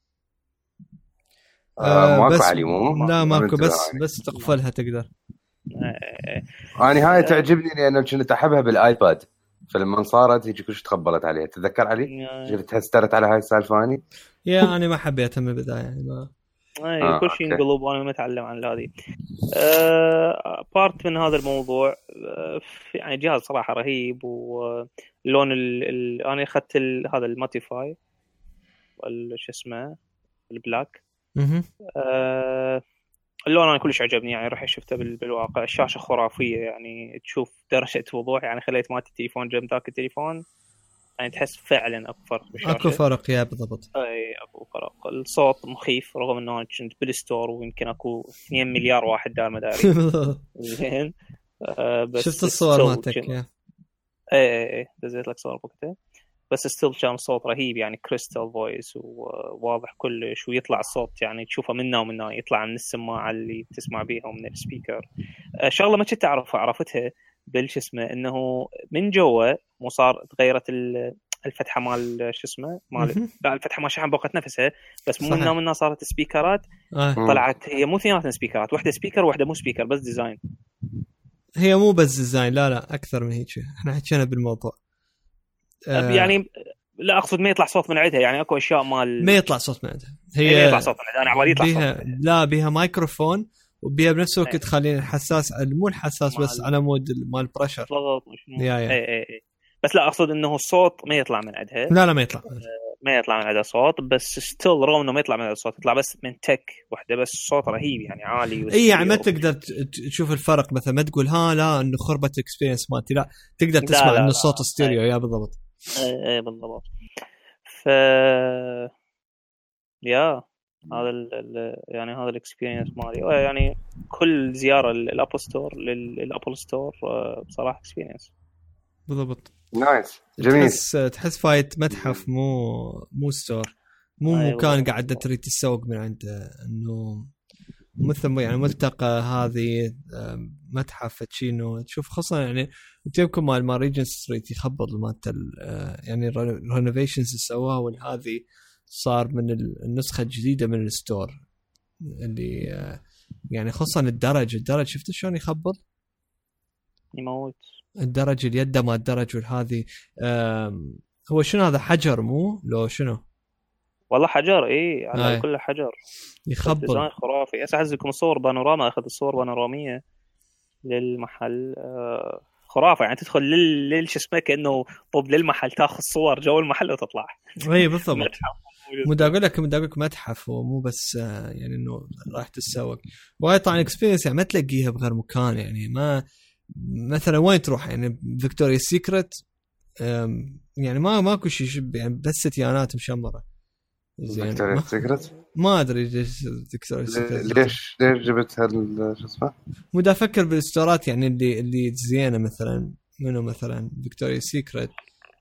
ماكو علي لا ماكو بس تقفلها تقدر. انا هاي تعجبني لانه كنت احبها بالايباد، فلما صارت هيك كلش تقبلت عليها. تذكر علي شفت هسترت على هاي السالفه اني انا ما حبيتها من البدايه يعني ما كل شيء انقلب وانا ما اتعلم عن هذه. بارت من هذا الموضوع. يعني جهاز صراحه رهيب، ولون انا اخذت هذا الماتيفاي شو اسمه البلاك. اللون انا كلش عجبني يعني. راح شفته بالواقع الشاشه خرافيه يعني، تشوف درجه وضوح يعني. خليت مالتي التليفون جنب ذاك التليفون يعني تحس فعلا اكو فرق بالشاشه. اكو فرق يا بالضبط. اي اكو فرق. الصوت مخيف رغم انه كنت بالستور ويمكن اكو 2 مليار واحد دار مداري زين. بس شفت الصور مالتك اي دزيت لك صور وقتها. بس ستيل كان صوت رهيب يعني، كريستال فويس وواضح كلش، ويطلع الصوت يعني تشوفه منا ومنا، يطلع من السماعه اللي تسمع بيها ومن السبيكر. شغله ما كنت عرفتها بالش اسمه انه من جوا مو صار تغيرت الفتحه مال شو اسمه مال لا الفتحه ما شحن بوقت نفسها، بس مو منا ومنا صارت سبيكرات. طلعت هي مو اثنين سبيكرات، واحده سبيكر واحده مو سبيكر، بس ديزاين. هي مو بس ديزاين، لا اكثر من هيك. احنا حكينا بالموضوع يعني لا اقصد ما يطلع صوت من عندها يعني. اكو اشياء مال ما يطلع صوت من عندها. هي يطلع صوت من عندها. انا عوالي يطلع صوت لا بيها مايكروفون وبيها بنفس الوقت تخليني حساس، مو الحساس بس على مود مال بريشر بالضبط. اي بس لا اقصد انه الصوت ما يطلع من عندها. لا ما يطلع من عندها صوت، بس ستيل رغم انه ما يطلع من عندها صوت يطلع بس من تك واحده بس. الصوت رهيب يعني عالي. اي يعني ما تقدر تشوف الفرق مثلا، ما تقول لا انه خربت اكسبيرينس مالتي، لا تقدر تسمع انه الصوت ستيريو. يا بالضبط. اي بالضبط. هذا يعني هذا الاكسبيرينس مالي يعني. كل زياره للابل ستور بصراحه اكسبيرينس بالضبط. نايس جميل. تحس فايت متحف مو ستور، مو مكان قاعد تريد تسوق من عنده. انه مثل يعني ملتقى هذه متحف تشينو تشوف خصوصا يعني تجيبكم مال ريجن ستريت يخبط مالت يعني الرينوفيشنز اللي سواها، والهذه صار من النسخه الجديده من الستور اللي يعني خصوصا الدرج شفت شلون يخبط يموت الدرج اليد ما الدرج. والهذه هو شنو هذا حجر مو لو شنو والله حجر. على كل حجر يخبط ديزاين خرافي. أعزكم الصور بانوراما، أخذ الصور بانورامية للمحل خرافة يعني. تدخل للش اسمه كأنه طب للمحل تاخذ صور جو المحل وتطلع. اي بالضبط. مو اقول لك متحف ومو بس يعني انه راح تتسوق. وهاي طبعا اكسبيرينس يعني ما تلاقيها بغير مكان يعني. ما مثلا وين تروح يعني فيكتوريا سيكريت يعني ماكو شيء يعني بس ستيانات مشمره زين. فيكتوريا سيكريت ما ادري ليش فيكتوريا سيكريت ليش جبت شو اسمه. مو دا افكر بالستورات يعني اللي زينه مثلا منو مثلا فيكتوريا سيكريت.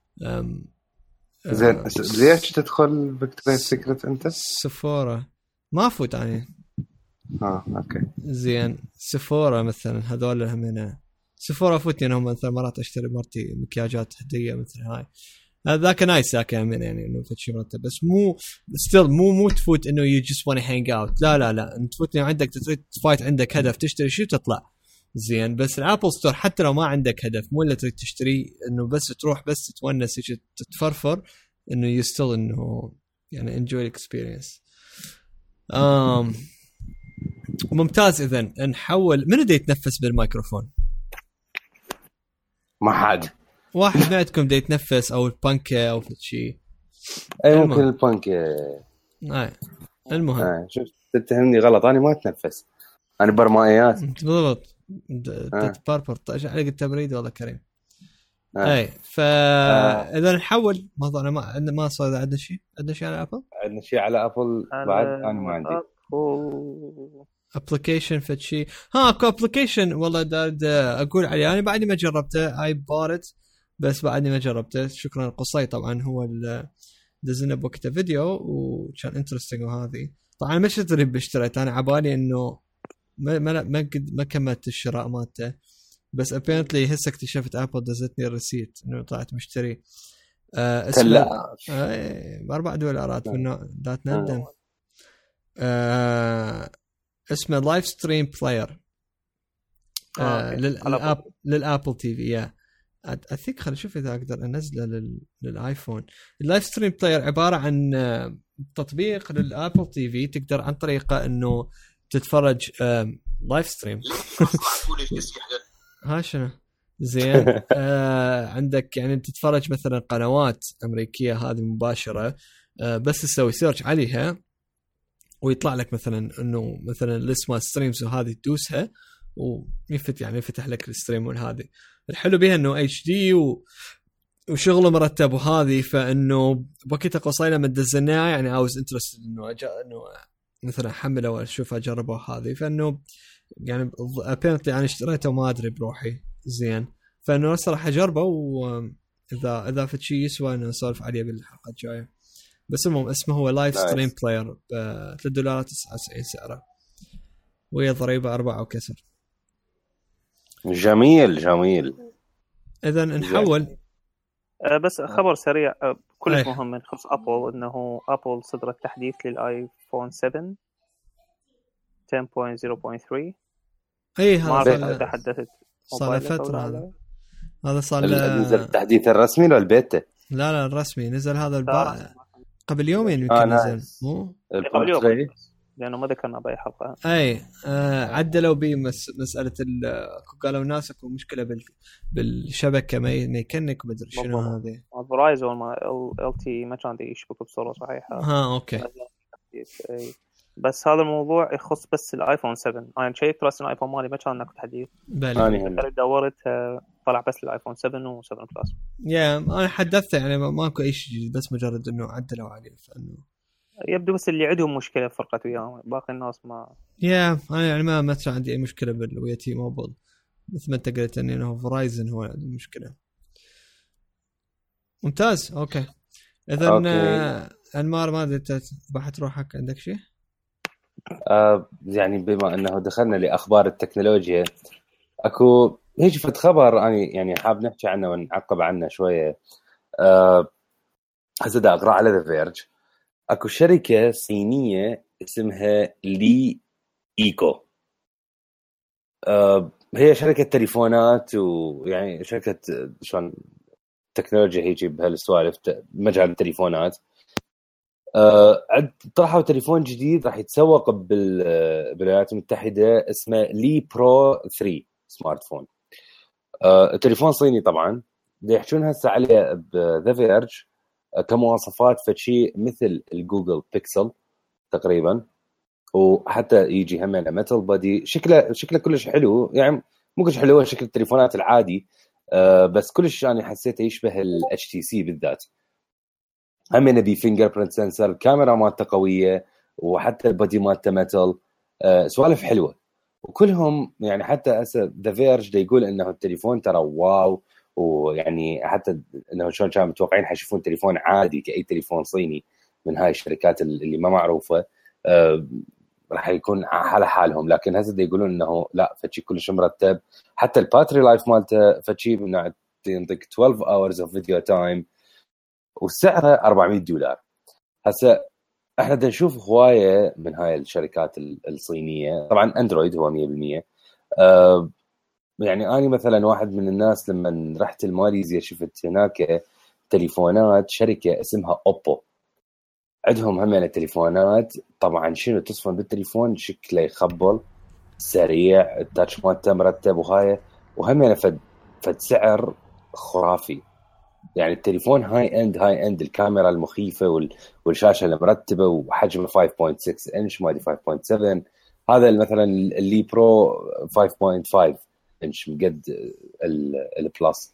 زين ليش تدخل فيكتوريا سيكريت انت؟ سفورة ما فوت يعني. اوكي زين. سفورة مثلا هذول همنا سفورة فوت يعني. هم مثلا مرات اشتري مرتي مكياجات هديه مثل هاي. ذاك نايس ذاك يعني انه فتشي مرتب، بس مو ستيل مو تفوت انه يو جست وان هانج اوت. لا انت تفوت عندك تريد فايت، عندك هدف تشتري شيء تطلع زين. بس الابل ستور حتى لو ما عندك هدف مو اللي تريد تشتري انه بس تروح بس تتونس تتفرفر، انه يستل انه يعني انجوي اكسبيرينس. ممتاز. اذا نحول من بده يتنفس بالميكروفون؟ ما حد واحد منكم بده يتنفس او البانكه او شيء. اي ممكن البانكه. المهم شفت تتهمني غلط، انا ما اتنفس، انا برمائيات بالضبط تتبربر عليك التبريد والله كريم. اي فاذا نحول موضوعنا ما صار عندنا شيء على ابل. عندنا شيء على ابل بعد؟ انا ما عندي ابلكيشن فد شيء. اكو ابلكيشن والله داد اقول عليه، انا بعدني ما جربته، اي بارت بس بعدني ما جربته. شكرا قصي طبعا هو دزنا بوقته فيديو وكان انترستينج. وهذه طبعا مش اشتريت انا عبالي انه ما كملت الشراء مالته، بس apparently هسه اكتشفت ابل دزتني الريسيت انه طلعت مشتري اسمه $4 من ذات ندم. اسمه لايف ستريم بلاير للابل تي في. اثيك خلينا نشوف اذا اقدر انزله للايفون. اللايف ستريم بلاير عباره عن تطبيق للابل تي في تقدر عن طريقه انه تتفرج لايف ستريم. ها شنو زين عندك يعني تتفرج مثلا قنوات امريكيه هذه مباشره، بس تسوي سيرش عليها ويطلع لك مثلا انه مثلا الاسم ستريمز وهذه تدوسها يفتح لك الستريم. وهذه الحلو بها انه اتش دي وشغله مرتب وهذه، فانه بوقتها قصينا من دزناها يعني عاوز انترست انه مثلا احمله واشوف اجربه هذه، فانه يعني apparently انا اشتريته وما ادري بروحي زين، فانه صراحه اجربه واذا في شيء يسوى انه نسولف عليه بالحلقه الجايه. بس المهم اسمه هو لايف ستريم بلاير ب $3.99 سعره، وهي ضريبه 4 وكسر. جميل. اذا نحول بس خبر سريع كلش مهم من خص ابل، انه ابل صدرت تحديث للايفون 7 10.0.3. اي هذا تحدثت صار فتره. هذا صار نزل التحديث الرسمي ولا البيتا؟ لا الرسمي نزل هذا قبل يومين يمكن نزل مو قبل يوم، لانه ما ذكرنا باي حلقه. اي عدلوا بي مساله قالوا الناس اكو مشكله بالشبكه ما يكنك ومدري شنو هذه. فرايزون ما ال تي ما كان يشبك بصوره صحيحه. اوكي. بس هذا الموضوع يخص بس الايفون 7. انا شيكت راس الايفون مالي ما كان اكو تحديث. انا دورت طلع بس الايفون 7 و7 بلس. انا حدثت يعني ماكو اي شيء، بس مجرد انه عدلوا عليه. فانه يبدو بس اللي عندهم مشكله فرقت وياهم، باقي الناس ما انا يعني ما عندي اي مشكله ويا تي موبايل، مثل ما انت قلت انه فرايزن هو عنده مشكله. ممتاز. اوكي اذا انمار ما ادري بحث روحك عندك شيء؟ يعني بما انه دخلنا لاخبار التكنولوجيا، اكو هيك فد خبر انا يعني حاب نحكي عنه ونعقب عنه شويه. هسه دا اقرا على ذا فيرج. اكو شركه صينيه اسمها لي ايكو. هي شركه تليفونات، ويعني شركه شلون تكنولوجيا هيك بهالسوالف مجال التليفونات. طرحوا تليفون جديد راح يتسوق بالولايات المتحده اسمه لي برو 3 سمارت فون. تليفون صيني طبعا. يحكون هسه عليه بذا فيرج كمواصفات فشي مثل الجوجل بيكسل تقريبا، وحتى يجي هم ميتال بودي. شكله كلش حلو، يعني مو كلش حلو شكل التليفونات العادي، بس كلش يعني حسيته يشبه الاتش تي سي بالذات. هم نبي فينجر برنت سنسر، الكاميرا مالته قويه، وحتى البودي مالته ميتال. سوالف حلوه وكلهم يعني. حتى هسه ذا فيرج يقول انه التليفون ترى واو، ويعني حتى انه شلون كانوا متوقعين حيشوفون تليفون عادي كاي تليفون صيني من هاي الشركات اللي ما معروفه، راح يكون على حالهم. لكن هسه يقولون انه لا، فشي كلش مرتب. حتى الباتري لايف مالته فشي من ينطيك 12 hours of video time، وسعره $400. هسه احنا بدنا نشوف هوايه من هاي الشركات الصينيه. طبعا اندرويد هو 100%. يعني انا مثلا واحد من الناس لما رحت الماليزيا شفت هناك تليفونات شركه اسمها اوبو. عندهم هم التليفونات طبعا شنو تصفن بالتليفون شكله يخبل سريع، التاتش مالته مرتب وهاي، وهم فد سعر خرافي. يعني التليفون هاي اند الكاميرا المخيفه والشاشه المرتبه وحجمه 5.6 انش ما ادري 5.7. هذا مثلا اللي برو 5.5 انش مقد البلس.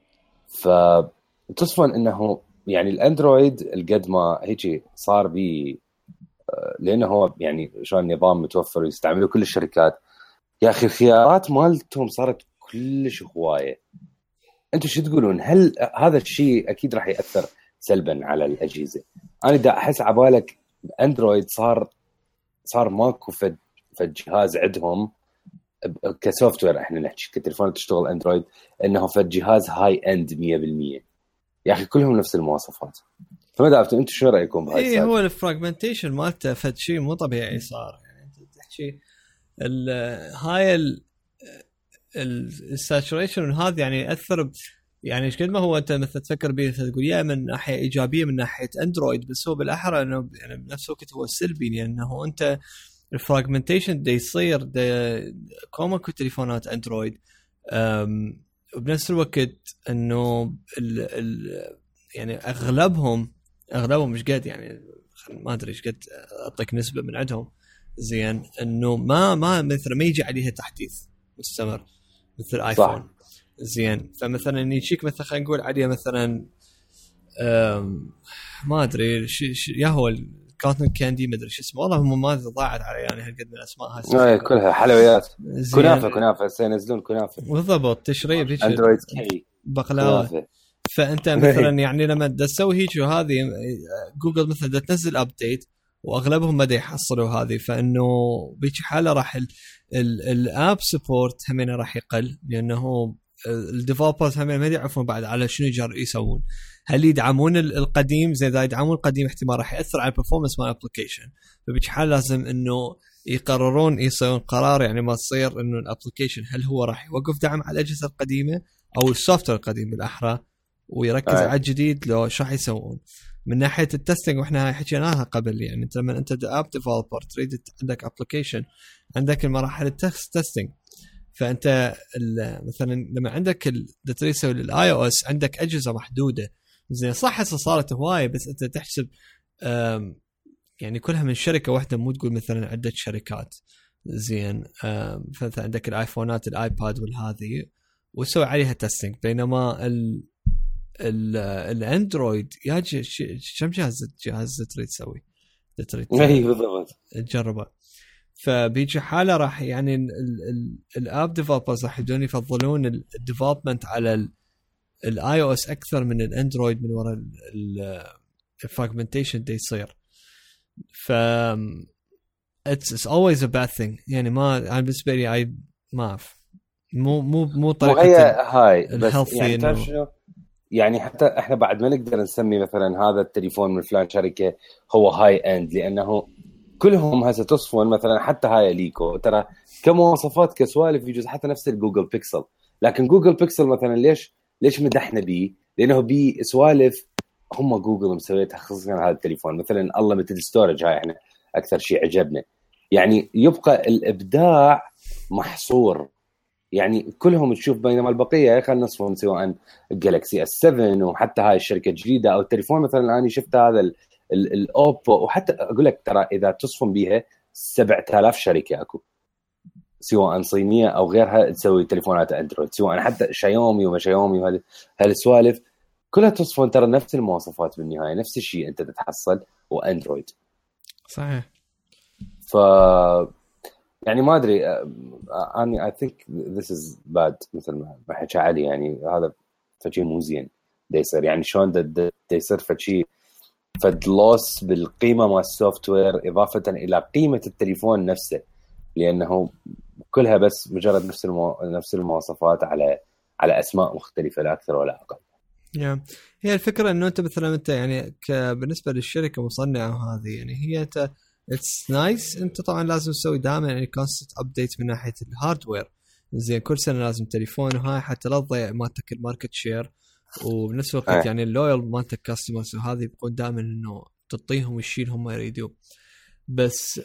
فتصفن انه يعني الاندرويد القد ما هيك صار بي، لانه هو يعني شلون النظام متوفر ويستعملوا كل الشركات. يا اخي الخيارات مالتهم صارت كلش هوايه. انتم شو تقولون؟ هل هذا الشيء اكيد راح ياثر سلبا على الاجهزه؟ انا دا احس عبالك اندرويد صار ماكو فد جهاز عندهم كسوفت وير، احنا نحكي كتليفون تشتغل اندرويد، انه فد جهاز هاي اند 100%. يا اخي كلهم نفس المواصفات. فما دعرفتوا انتم شو رايكم بهاي السالفه؟ هو الفراغمنتيشن مالته فد شيء مو طبيعي صار. يعني انت تحكي هاي الساتوريشن هذا يعني ياثر، يعني ايش قد ما هو انت مثلا تفكر به تقول يا من ناحيه ايجابيه من ناحيه اندرويد، بس هو بالاحرى انه يعني بنفس الوقت هو سلبي، لانه يعني انت الفراغمنتيشن دا يصير كوماكو تليفونات اندرويد، وبنفس الوقت انه يعني اغلبهم مش قد يعني ما ادري ايش قد اعطيك نسبه من عندهم زين، انه ما مثلا ما يجي عليها تحديث مستمر مثل ايفون زين. فمثلا يجيك مثلا خلينا نقول عليه مثلا ما ادري يا هو الكارتون كاندي ما ادري شو اسمه والله، هم ما ضاعت علي يعني هالقد من اسمائها كلها حلويات كنافه سينزلون كنافه بالضبط تشريب اندرويد كي بقلاوه. فانت مثلا يعني لما تسوي هيك وهذه جوجل مثلا تنزل ابديت واغلبهم ما يحصلوا هذه، فانه بيجي حاله راح الاب سبورت همين راح يقل، لانه الديفلوبرز همين ما يعرفون بعد على شنو يسوون. هل يدعمون القديم؟ زي اذا يدعمون القديم احتمال راح ياثر على البرفورمانس مال الابلكيشن، فبيجي حال لازم انه يقررون يسوون قرار يعني ما تصير انه الابلكيشن هل هو راح يوقف دعم على الاجهزه القديمه او السوفت وير القديم بالاحرى ويركز على الجديد. لو شو راح يسوون من ناحيه التستنج، واحنا حكيناها قبل، يعني انت لما انت اب ديفلوبر تريد عندك ابلكيشن عندك المراحل التستنج، فانت مثلا لما عندك تريد تسوي الاي او اس عندك اجهزه محدوده زين. صح هسه صارت هوايه، بس انت تحسب يعني كلها من شركه واحده، مو تقول مثلا عده شركات زين. فانت عندك الايفونات الايباد والهذه وسوي عليها تستنج، بينما الاندرويد يا كم جهاز تريد تسوي اي بالضبط تجربه. فبيجي حاله راح يعني الاب ديفلوبرز راح يبدون يفضلون الديفلوبمنت على الاي او اس اكثر من الاندرويد من وراء الفراغمنتيشن ده يصير. ف it's always a bad thing يعني. ما انا بالنسبه لي ما اعرف مو طريقه هاي بس يعني تعرف شنو، يعني حتى احنا بعد ما نقدر نسمي مثلا هذا التليفون من فلان شركه هو هاي اند، لانه كلهم هسه تصفون مثلا حتى هاي ليكو ترى كمواصفات كسوالف يجوز حتى نفس الجوجل بيكسل، لكن جوجل بيكسل مثلا ليش مدحنا بيه؟ لانه بيه سوالف هم جوجل مسويتها خصوصا هذا التليفون. مثلا الله مثل ستورج هاي احنا اكثر شيء عجبنا، يعني يبقى الابداع محصور يعني كلهم تشوف، بينما البقيه خلينا نصفهم سواء الجالكسي S7 وحتى هاي الشركه الجديده او التليفون مثلا انا شفت هذا الاوبو، وحتى اقول لك ترى اذا تصفن بيها 7000 شركه اكو سواء صينيه او غيرها تسوي تليفونات اندرويد، سواء حتى شايومي وما شايومي وهالسوالف كلها تصفن ترى نفس المواصفات بالنهايه، نفس الشيء انت تتحصل واندرويد صحيح. ف يعني ما ادري انا I think this is bad مثل ما حكى علي، يعني هذا فشي مو زين يصير. يعني شلون ده يصير فشي فد لوس بالقيمه مال السوفت وير اضافه الى قيمه التليفون نفسه، لانه كلها بس مجرد نفس المواصفات على اسماء مختلفه لا اكثر ولا اقل. هي الفكره انه انت مثلا انت يعني بالنسبه للشركه مصنعه وهذه يعني هي انت اتس نايس انت طبعا لازم تسوي دائما يعني كونستنت ابديت من ناحيه الهاردوير زين. كل سنه لازم تليفون وهاي حتى لا تضيع مالتك الماركت شير، وبنفس الوقت يعني اللويال مالتك كاستمرز وهذه يبقون دائما انه تعطيهم الشيء هم يريدوه. بس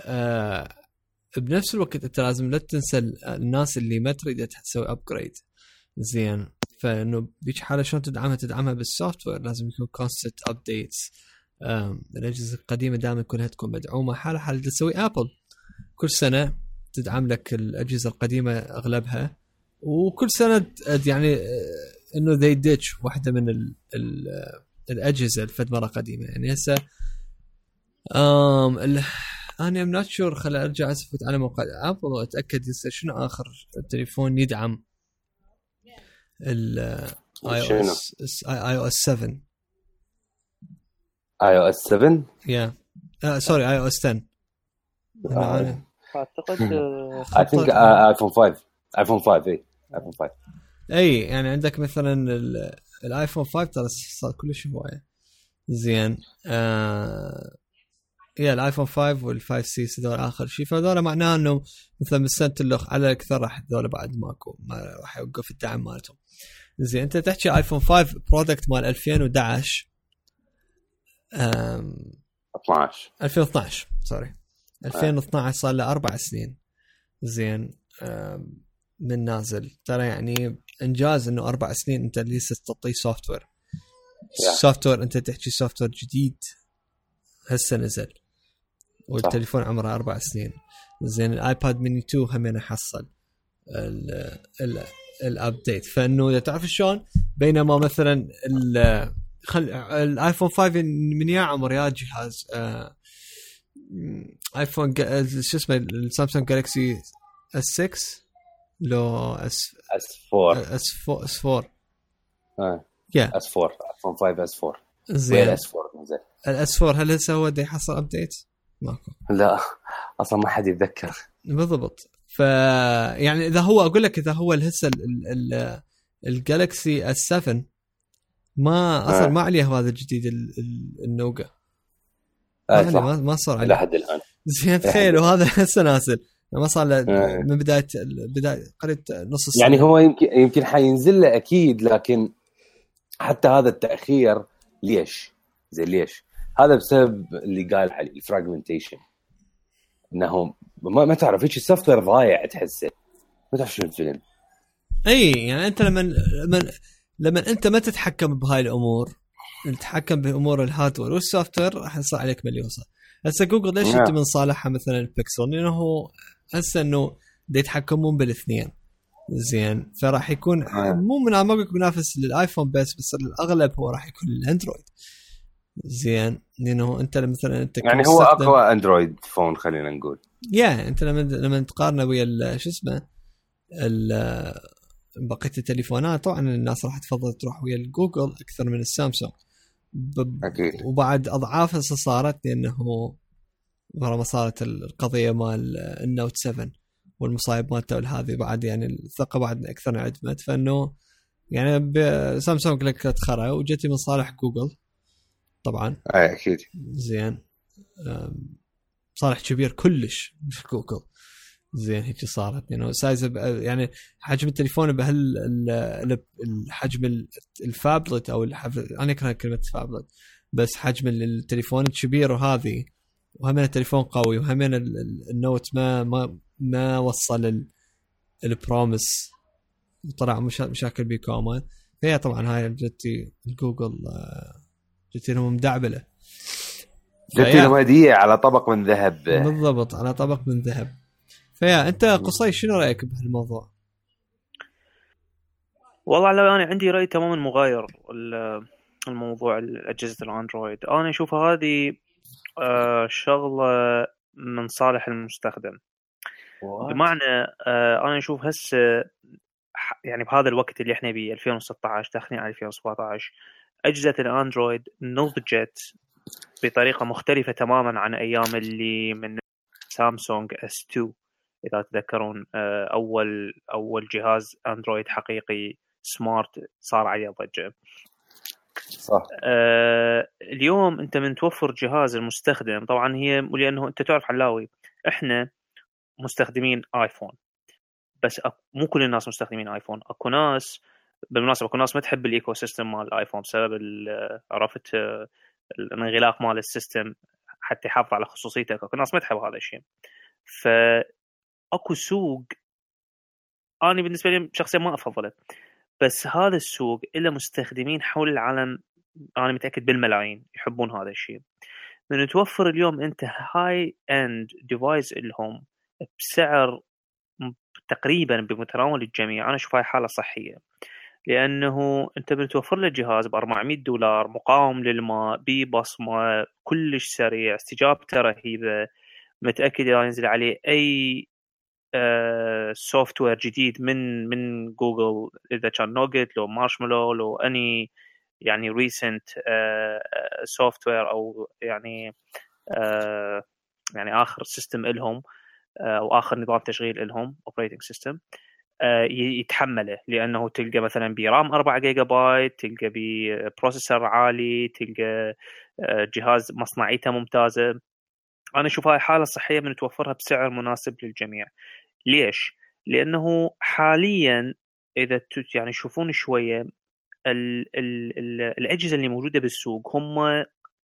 بنفس الوقت انت لازم لا تنسى الناس اللي ما تريد تسوي ابجريد زين. فانه بيجي حاله شلون تدعمها بالسوفت وير، لازم يكون كونستنت ابديتس. الاجهزه القديمه دائما كلها تكون مدعومه، حاله تسوي ابل كل سنه تدعم لك الاجهزه القديمه اغلبها، وكل سنه يعني انه ذي ديتش واحده من الاجهزه الفد مره قديمه. يعني هسه انا ام نوت شور، خل ارجع اسفت على موقع ابل واتاكد هسه شنو اخر تليفون يدعم ال iOS 7. iOS 7 يا سوري iOS 10. انا اعتقد I think iPhone 5 iPhone 5 iPhone 5 اي يعني عندك مثلا الايفون 5 ترى صار كلش هوايه زين. يا الايفون 5 وال5 سي هذول اخر شيء، فهذول معناه انه مثلا من سنه اللخ على الاكثر راح هذول بعد ماكو، ما راح يوقف الدعم مالتهم. زين انت تحكي ايفون 5 برودكت مال 2011 2012 سوري 2012 صار له 4 سنين زين من نازل. ترى يعني انجاز انه 4 سنين انت لسه تعطي سوفت وير. السوفت وير انت تحكي سوفت وير جديد هسه نزل والتليفون عمره 4 سنين. زين الايباد ميني 2 هم حصل الابديت. فانه اذا تعرف شلون بينما مثلا الايفون 5 من يا عمر يا جهاز ايفون شو اسمه السامسونج جالكسي S6 لو S4 S4 iPhone 5 S4 زين S4 الS4 هل هسه هو دا يحصل ابديت؟ ماكو، لا اصلا ما حد يتذكر بالضبط. يعني اذا هو اقول لك اذا هو هسه الجالكسي S7 ما اصلا ما عليه هذا الجديد النوغا ما صار عليه لحد الان. زين تخيل وهذا هسه نازل ما صار له من بدايه قريب نص السنه. يعني هو يمكن حينزل له اكيد، لكن حتى هذا التاخير ليش؟ زين ليش؟ هذا بسبب اللي قال عليه الفراغمنتيشن، انه ما تعرف ايش السوفت وير ضايع، تحسه ما تعرف شنو الفيلم. اي يعني انت لما انت ما تتحكم بهاي الامور، تتحكم بامور الهاردوير والسوفت وير، راح يصير عليك مليوسه. هسه جوجل ليش انت من صالحها مثلا البيكسل؟ لانه هو هسه انه دا يتحكمون بالاثنين زين، فراح يكون مو ما بقولك منافس للايفون بس الاغلب هو راح يكون الاندرويد زين. لانه انت مثلا انت يعني هو اقوى اندرويد فون خلينا نقول. انت لما تقارنه ويا شو اسمه بقيه التليفونات، طبعا الناس راح تفضل تروح ويا الجوجل اكثر من السامسونج اكيد. وبعد اضعاف صارت لانه ورا ما صارت القضيه مال النوت 7 والمصايب مالته هذه، بعد يعني الثقه بعد اكثر انعدمت. فانه يعني سامسونج لك تخرى وجتي من صالح جوجل طبعا. اي اكيد. زين صالح كبير كلش مش جوجل زين هيك صارت يعني سايز يعني حجم التليفون الحجم الفابلت او انا اكره كلمه فابلت، بس حجم التليفون الكبير وهذه، وهم التليفون قوي، وهم النوت ما وصل البروميس وطلع مشاكل بكامل. فهي طبعا هاي جتي جوجل جتي لهم مدعبله، جتي لهم هديه على طبق من ذهب. بالضبط على طبق من ذهب. فيا انت قصي شنو رايك بهالموضوع؟ والله لو انا عندي راي تماما مغاير. الموضوع اجهزه الاندرويد انا اشوفها هذه شغله من صالح المستخدم. بمعنى انا اشوف هسه يعني بهذا الوقت اللي احنا بيه 2016 داخلين على 2017 اجهزه الاندرويد نضجت بطريقه مختلفه تماما عن ايام اللي من سامسونج S2 إذا تذكرون. أول جهاز أندرويد حقيقي سمارت صار عليه ضجة. صح. اليوم أنت من توفر جهاز المستخدم، طبعا هي لأنه أنت تعرف حلاوي إحنا مستخدمين آيفون، بس مو كل الناس مستخدمين آيفون. أكو ناس بالمناسبة أكو ناس ما تحب الإيكو سيستم مال الآيفون بسبب عرفت الانغلاق مال السيستم حتى يحافظ على خصوصيتك. أكو ناس ما تحب هذا الشيء. اكو سوق انا بالنسبه لي شخصيا ما افضله، بس هذا السوق له مستخدمين حول العالم، انا متاكد بالملايين يحبون هذا الشيء. من توفر اليوم انت هاي اند ديفايس لهم بسعر تقريبا بمتناول الجميع، انا اشوف هاي حاله صحيه، لانه انت بتوفر له جهاز ب $400 مقاوم للماء ببصمه كلش سريع، استجابته رهيبه، متاكد اذا ينزل عليه اي سوفت وير جديد من جوجل، اذا كان نوجت لو مارشميلو لو اني يعني ريسنت سوفت وير او يعني يعني اخر سيستم لهم او اخر نظام تشغيل لهم اوبريتنج سيستم يتحمله، لانه تلقى مثلا برام 4 جيجا بايت، تلقى ببروسيسور عالي، تلقى جهاز مصنعيته ممتازه. انا اشوف هاي حاله صحيه من توفرها بسعر مناسب للجميع. ليش؟ لانه حاليا اذا يعني تشوفون شويه الاجهزه اللي موجوده بالسوق هم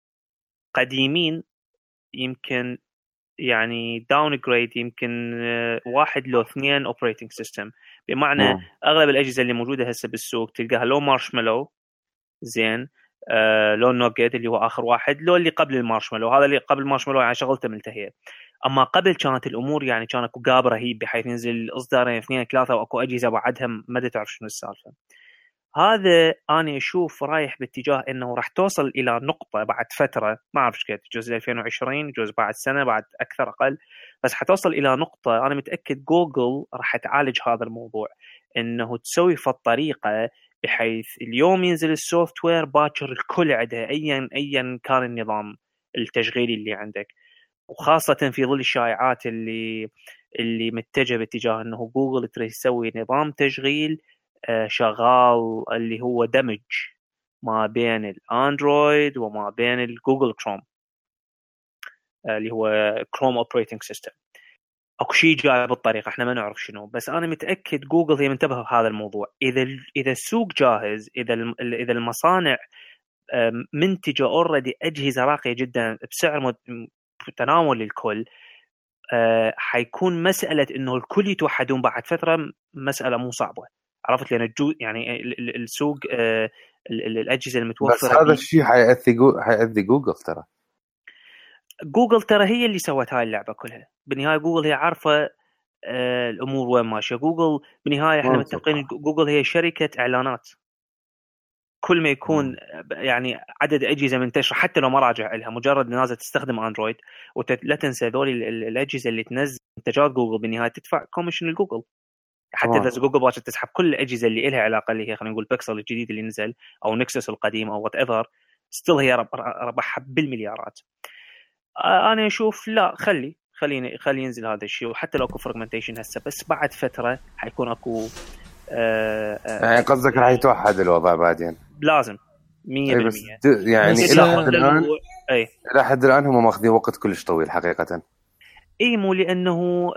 قديمين، يمكن يعني داون جريد، يمكن 1 لو 2 اوبريتنج سيستم، بمعنى اغلب الاجهزه اللي موجوده هسه بالسوق تلقاها لو مارشميلو زين، لو نوجت اللي هو اخر واحد، لو اللي قبل المارشميلو، هذا اللي قبل المارشميلو يعني شغلته ملتهيه. اما قبل كانت الامور يعني كان اكو قاب رهيب، بحيث ينزل اصدارين 2 3 واكو اجهزه بعدها ما تعرف شنو السالفه. هذا أنا أشوف رايح باتجاه أنه راح توصل إلى نقطة بعد فترة، ما أعرف كيف، جزء 2020 جزء بعد سنة بعد أكثر أقل، بس حتوصل إلى نقطة أنا متأكد جوجل راح تعالج هذا الموضوع، أنه تسوي في الطريقة بحيث اليوم ينزل السوفت وير باكر الكل عندها أيا كان النظام التشغيلي اللي عندك، وخاصة في ظل الشائعات اللي متجه باتجاه أنه جوجل تريد تسوي نظام تشغيل شغال اللي هو دمج ما بين الاندرويد وما بين الجوجل كروم، اللي هو كروم اوبريتنج سيستم. اكو شيء جاي بالطريقه احنا ما نعرف شنو، بس انا متاكد جوجل هي منتبهه بهذا الموضوع. اذا السوق جاهز، اذا المصانع منتجه اوريدي اجهزه راقيه جدا بسعر متناول للكل، حيكون مساله انه الكل يتوحدون بعد فتره مساله مو صعبه، عرفت؟ لأن يعني السوق الأجهزة المتوفرة، بس هذا الشيء حيأذي جوجل. ترى جوجل هي اللي سوت هاي اللعبة كلها بالنهاية. جوجل هي عارفة الأمور وين ماشية. جوجل بالنهاية احنا متفقين جوجل هي شركة إعلانات، كل ما يكون يعني عدد أجهزة منتشرة حتى لو ما راجع لها، مجرد نازل تستخدم أندرويد، ولا تنسى ذول الأجهزة اللي تنزل منتجات جوجل بالنهاية تدفع كوميشن لجوجل، حتى إذا جوجل باشا تسحب كل الأجهزة اللي إلها علاقة، اللي هي خلينا نقول بيكسل الجديد اللي نزل أو نكسس القديم أو whatever، ستيل هي ربحها بالمليارات. أنا أشوف لا، خلي ينزل هذا الشيء، وحتى لو أكو فرغمنتيشن هسه، بس بعد فترة حيكون أكو يعني قصدك راح يتوحد الوضع بعدين؟ لازم 100%. يعني إلى حد الآن هم ماخذين وقت كلش طويل حقيقة. اي مو لانه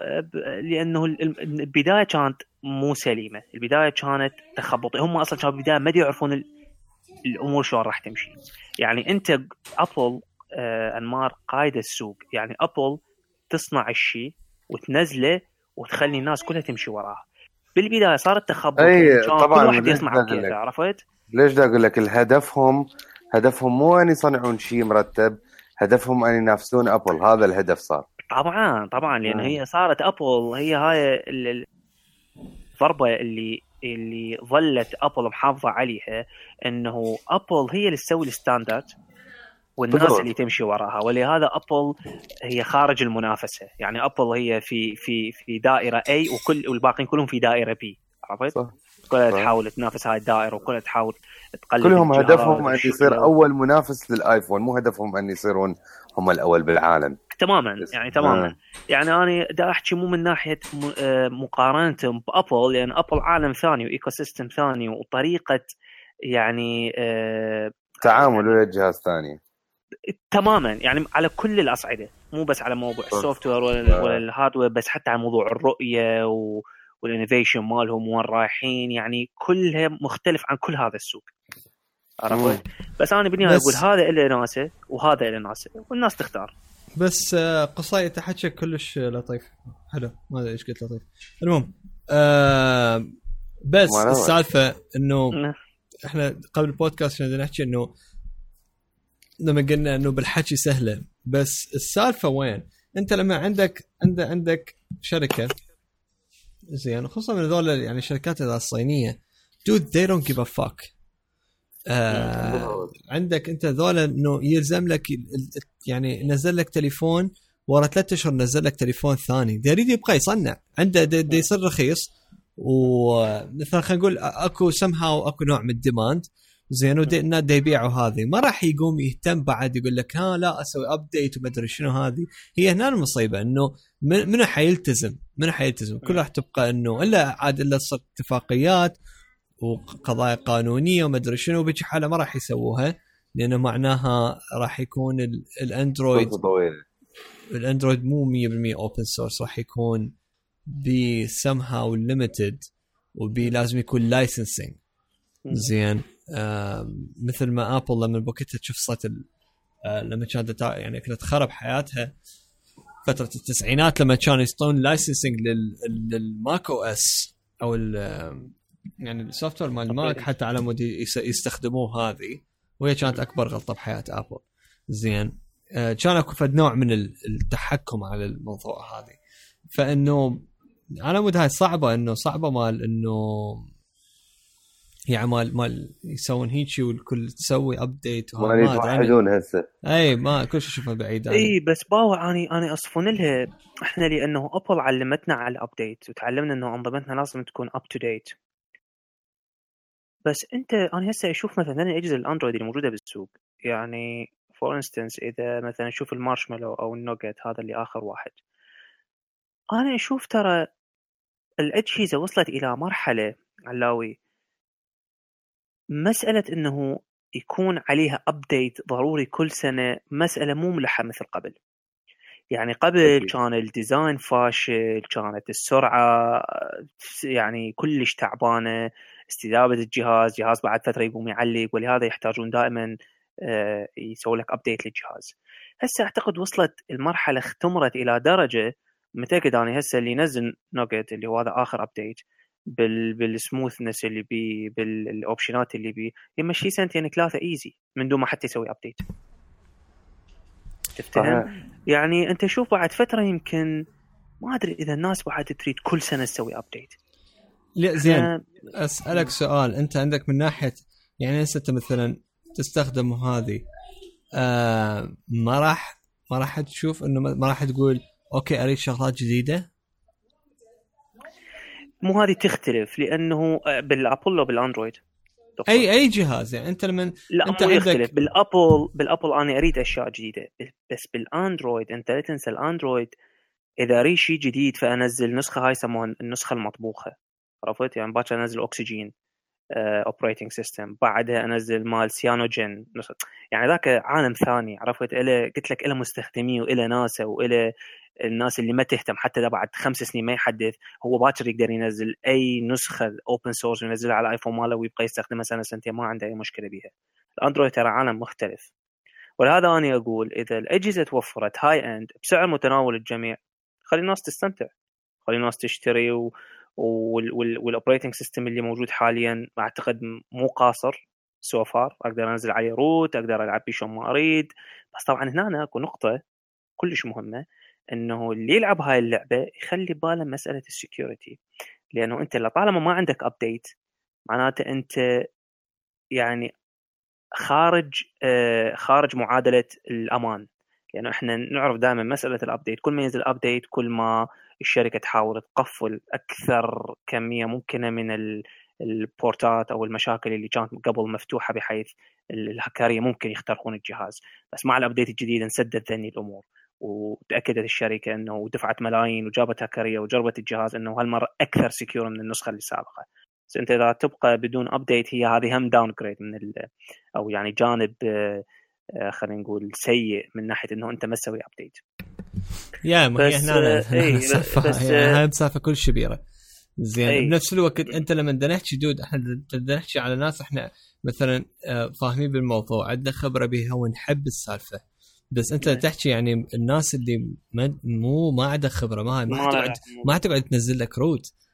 البدايه كانت مو سليمه، البدايه كانت تخبط، هم اصلا كانوا بالبدايه ما يعرفون الامور شلون راح تمشي. يعني انت ابل انمار قايده السوق، يعني ابل تصنع الشيء وتنزله وتخلي الناس كلها تمشي وراها. بالبدايه صارت تخبط، طبعا كل واحد يصنع كيفه، عرفت ليش؟ دا اقول لك هدفهم مو ان يصنعون شيء مرتب، هدفهم ان ينافسون ابل، هذا الهدف صار. طبعا لان هي صارت ابل هي هاي الضربه اللي ظلت ابل محافظه عليها، انه ابل هي اللي تسوي الستاندرد والناس بالضبط اللي تمشي وراها، ولهذا ابل هي خارج المنافسه. يعني ابل هي في دائره A والباقيين كلهم في دائره B، عرفت؟ كلها تحاول تنافس هاي الدائره، وكلها تحاول تقلد. كلهم هدفهم ان يصير اول منافس للايفون، مو هدفهم ان يصيرون هم الاول بالعالم. تماما يعني انا دا احكي مو من ناحيه مقارنه بابل، لان ابل عالم ثاني وايكو سيستم ثاني وطريقه يعني تعامل ويا جهاز ثاني تماما، يعني على كل الاصعده، مو بس على موضوع السوفت وير ولا الهاردوير، بس حتى على موضوع الرؤيه والانوفيشن مالهم وين رايحين، يعني كلها مختلف عن كل هذا السوق، عرفت؟ بس انا بالنهايه اقول هذا اللي ناسه وهذا اللي ناسه، والناس تختار. بس قصاي تحكي كلش لطيف حلو، ما ادري ايش قلت لطيف. المهم بس السالفه انه احنا قبل البودكاست كنا نحكي انه لما قلنا انه بالحكي سهله، بس السالفه وين؟ انت لما عندك شركه زين، خصوصا من هذول يعني الشركات الصينيه dude they don't give a fuck. عندك انت ذول انه يلزم لك يعني نزل لك تليفون ورا 3 اشهر نزل لك تليفون ثاني، ده يريد يبقى يصنع عنده، ده يصير رخيص. ومثلا خلينا نقول اكو اكو نوع من الديماند زين، ودينا دا يبيعوا هذه، ما راح يقوم يهتم بعد يقول لك ها لا اسوي ابديت وما ادري شنو. هذه هي هنا المصيبه، انه منو حيلتزم كل راح تبقى انه الا عاد الا تصير اتفاقيات وقضايا قانونيه وما ادري شنو، بيجي حاله ما راح يسووها، لانه معناها راح يكون الاندرويد مو 100% اوبن سورس، راح يكون بي somehow limited وبي لازم يكون لايسنسنج زين. مثل ما ابل لما بوقتها تشوف صوت لما كانت يعني كانت خرب حياتها فتره التسعينات لما كانوا يسطون لايسنسنج للماك او اس او يعني السوفت وير مال الماك حتى على مود يستخدموه، هذه وهي كانت اكبر غلطه بحياه ابل زين. كان اكو فد نوع من التحكم على الموضوع هذه، فانه على مود هاي صعبه مال انه يعني مال يسوون هيجي والكل تسوي ابديت ما يتوحدون هسه. اي ما كل شيء شوفه بعيد. اي بس باوع اني اصفن لها احنا، لانه ابل علمتنا على الابديت وتعلمنا انه انظمتنا لازم تكون اب تو ديت. بس انا هسه اشوف مثلا الاجهزه الاندرويد اللي موجوده بالسوق، يعني فور انستنس اذا مثلا اشوف المارشميلو او النوغت هذا اللي اخر واحد، انا اشوف ترى الاجهزه وصلت الى مرحله علاوي مساله انه يكون عليها ابديت ضروري كل سنه، مساله مو ملحه مثل قبل. يعني قبل كان الديزاين فاشل، كانت السرعه يعني كلش تعبانه، استجابه الجهاز بعد فتره يقوم يعلق، ولهذا يحتاجون دائما يسوي لك ابديت للجهاز. هسه اعتقد وصلت المرحله اختمرت الى درجه متاكد اني هسه اللي ينزل نوغت اللي هو هذا اخر ابديت بالسموثنس اللي بي بالاوبشنات اللي بي يمشي 2 3 ايزي من دون ما حتى يسوي ابديت. تفتهم؟ يعني انت شوف بعد فتره يمكن ما ادري اذا الناس بعد تريد كل سنه تسوي ابديت. لا زين اسالك سؤال، انت عندك من ناحيه يعني انت مثلا تستخدم هذه ما راح تشوف انه ما راح تقول اوكي اريد شغلات جديده؟ مو هذه تختلف، لانه بالابل وبالاندرويد اي جهاز يعني انت لما لا انت عندك يختلف. بالابل انا اريد اشياء جديده، بس بالاندرويد انت لا تنسى الاندرويد اذا اريد شيء جديد فانزل نسخه هاي يسموها النسخه المطبوخه، عرفت؟ يعني باكر انزل اوكسجين اوبريتنج سيستم، بعدها انزل مال سيانوجين، يعني ذاك عالم ثاني، عرفت؟ قلت لك له مستخدمين وإله ناسا وإله الناس اللي ما تهتم حتى اذا بعد 5 سنين ما يحدث، هو باكر يقدر ينزل اي نسخه اوبن سورس وينزلها على الايفون ماله ويبقى يستخدمها سنه سنتين ما عنده اي مشكله بيها. الاندرويد ترى عالم مختلف، ولهذا انا اقول اذا الاجهزه توفرت هاي اند بسعر متناول الجميع، خلي الناس تستمتع، خلي الناس تشتري والاوبريتنج سيستم اللي موجود حاليا اعتقد مو قاصر سوفار، اقدر انزل عليه روت، اقدر العب بيه شو ما اريد. بس طبعا هنا اكو نقطه كلش مهمه، انه اللي يلعب هاي اللعبه يخلي باله مساله السكيورتي، لانه انت طالما ما عندك ابديت معناته انت يعني خارج معادله الامان. لانه احنا نعرف دائما مساله الابديت، كل ما ينزل ابديت كل ما الشركه تحاول تقفل اكثر كميه ممكنه من البورتات او المشاكل اللي كانت قبل مفتوحه، بحيث الهكريه ممكن يخترقون الجهاز. بس مع الابديت الجديد انسدت ذني الامور، وتاكدت الشركه انه دفعت ملايين وجابت هكريه وجربت الجهاز انه هالمره اكثر سكيور من النسخه اللي سابقه. بس انت اذا تبقى بدون ابديت هي هذه هم داون جريد من او يعني جانب خلينا نقول سيء من ناحيه انه انت ما تسوي ابديت. يا ما هي هنا هاي مسافه كل شبيره زين. بنفس الوقت انت لما بدنا نحكي دود احنا بدنا نحكي على ناس احنا مثلا فاهمين بالموضوع، عندنا خبره بها ونحب السالفه، بس انت تحكي يعني الناس اللي ما عندها خبره ما تقعد تنزل لك روت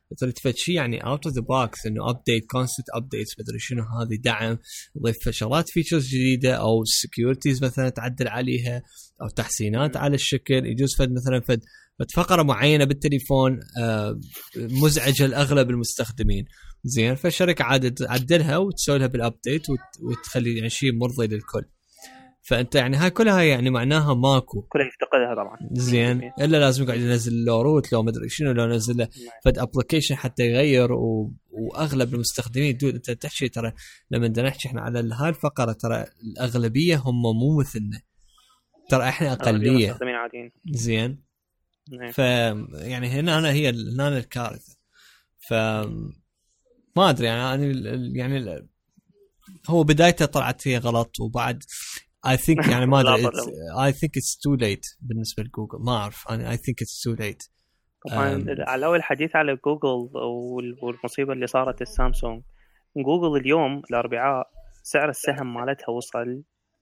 تريد شيء يعني اوت اوف ذا بوكس، انه ابديت كونستنت ابديتس مدري شنو هذه، دعم ضيف شغلات فيتشرز جديده او سكيورتيز مثلا تعدل عليها او تحسينات على الشكل، يجوز فد مثلا فد فقره معينه بالتليفون مزعجه لاغلب المستخدمين زين، فالشركه عاده تعدلها وتسوي لها بالابديت وتخلي يعني شيء مرضي للكل. فانت يعني هاي كلها يعني معناها ماكو كلها يفتقدها طبعا زين، الا لازم يقعد ينزل له روت لو مدري شنو، لو نزل له فد ابلكيشن حتى يغير واغلب المستخدمين دول انت تحكي ترى لما بدنا نحكي احنا على هاي الفقره ترى الاغلبيه هم مو مثلنا، ترى احنا اقليه مستخدمين عاديين زين. ف يعني هنا هي الكارثه. ف ما ادري يعني هو بدايته طلعت هي غلط، وبعد I think يعني ما ادري I think it's too late بالنسبه لجوجل، ما اعرف انا I think it's too late. طبعا على اول حديث على جوجل والمصيبه اللي صارت السامسونج، جوجل اليوم الاربعاء سعر السهم مالتها وصل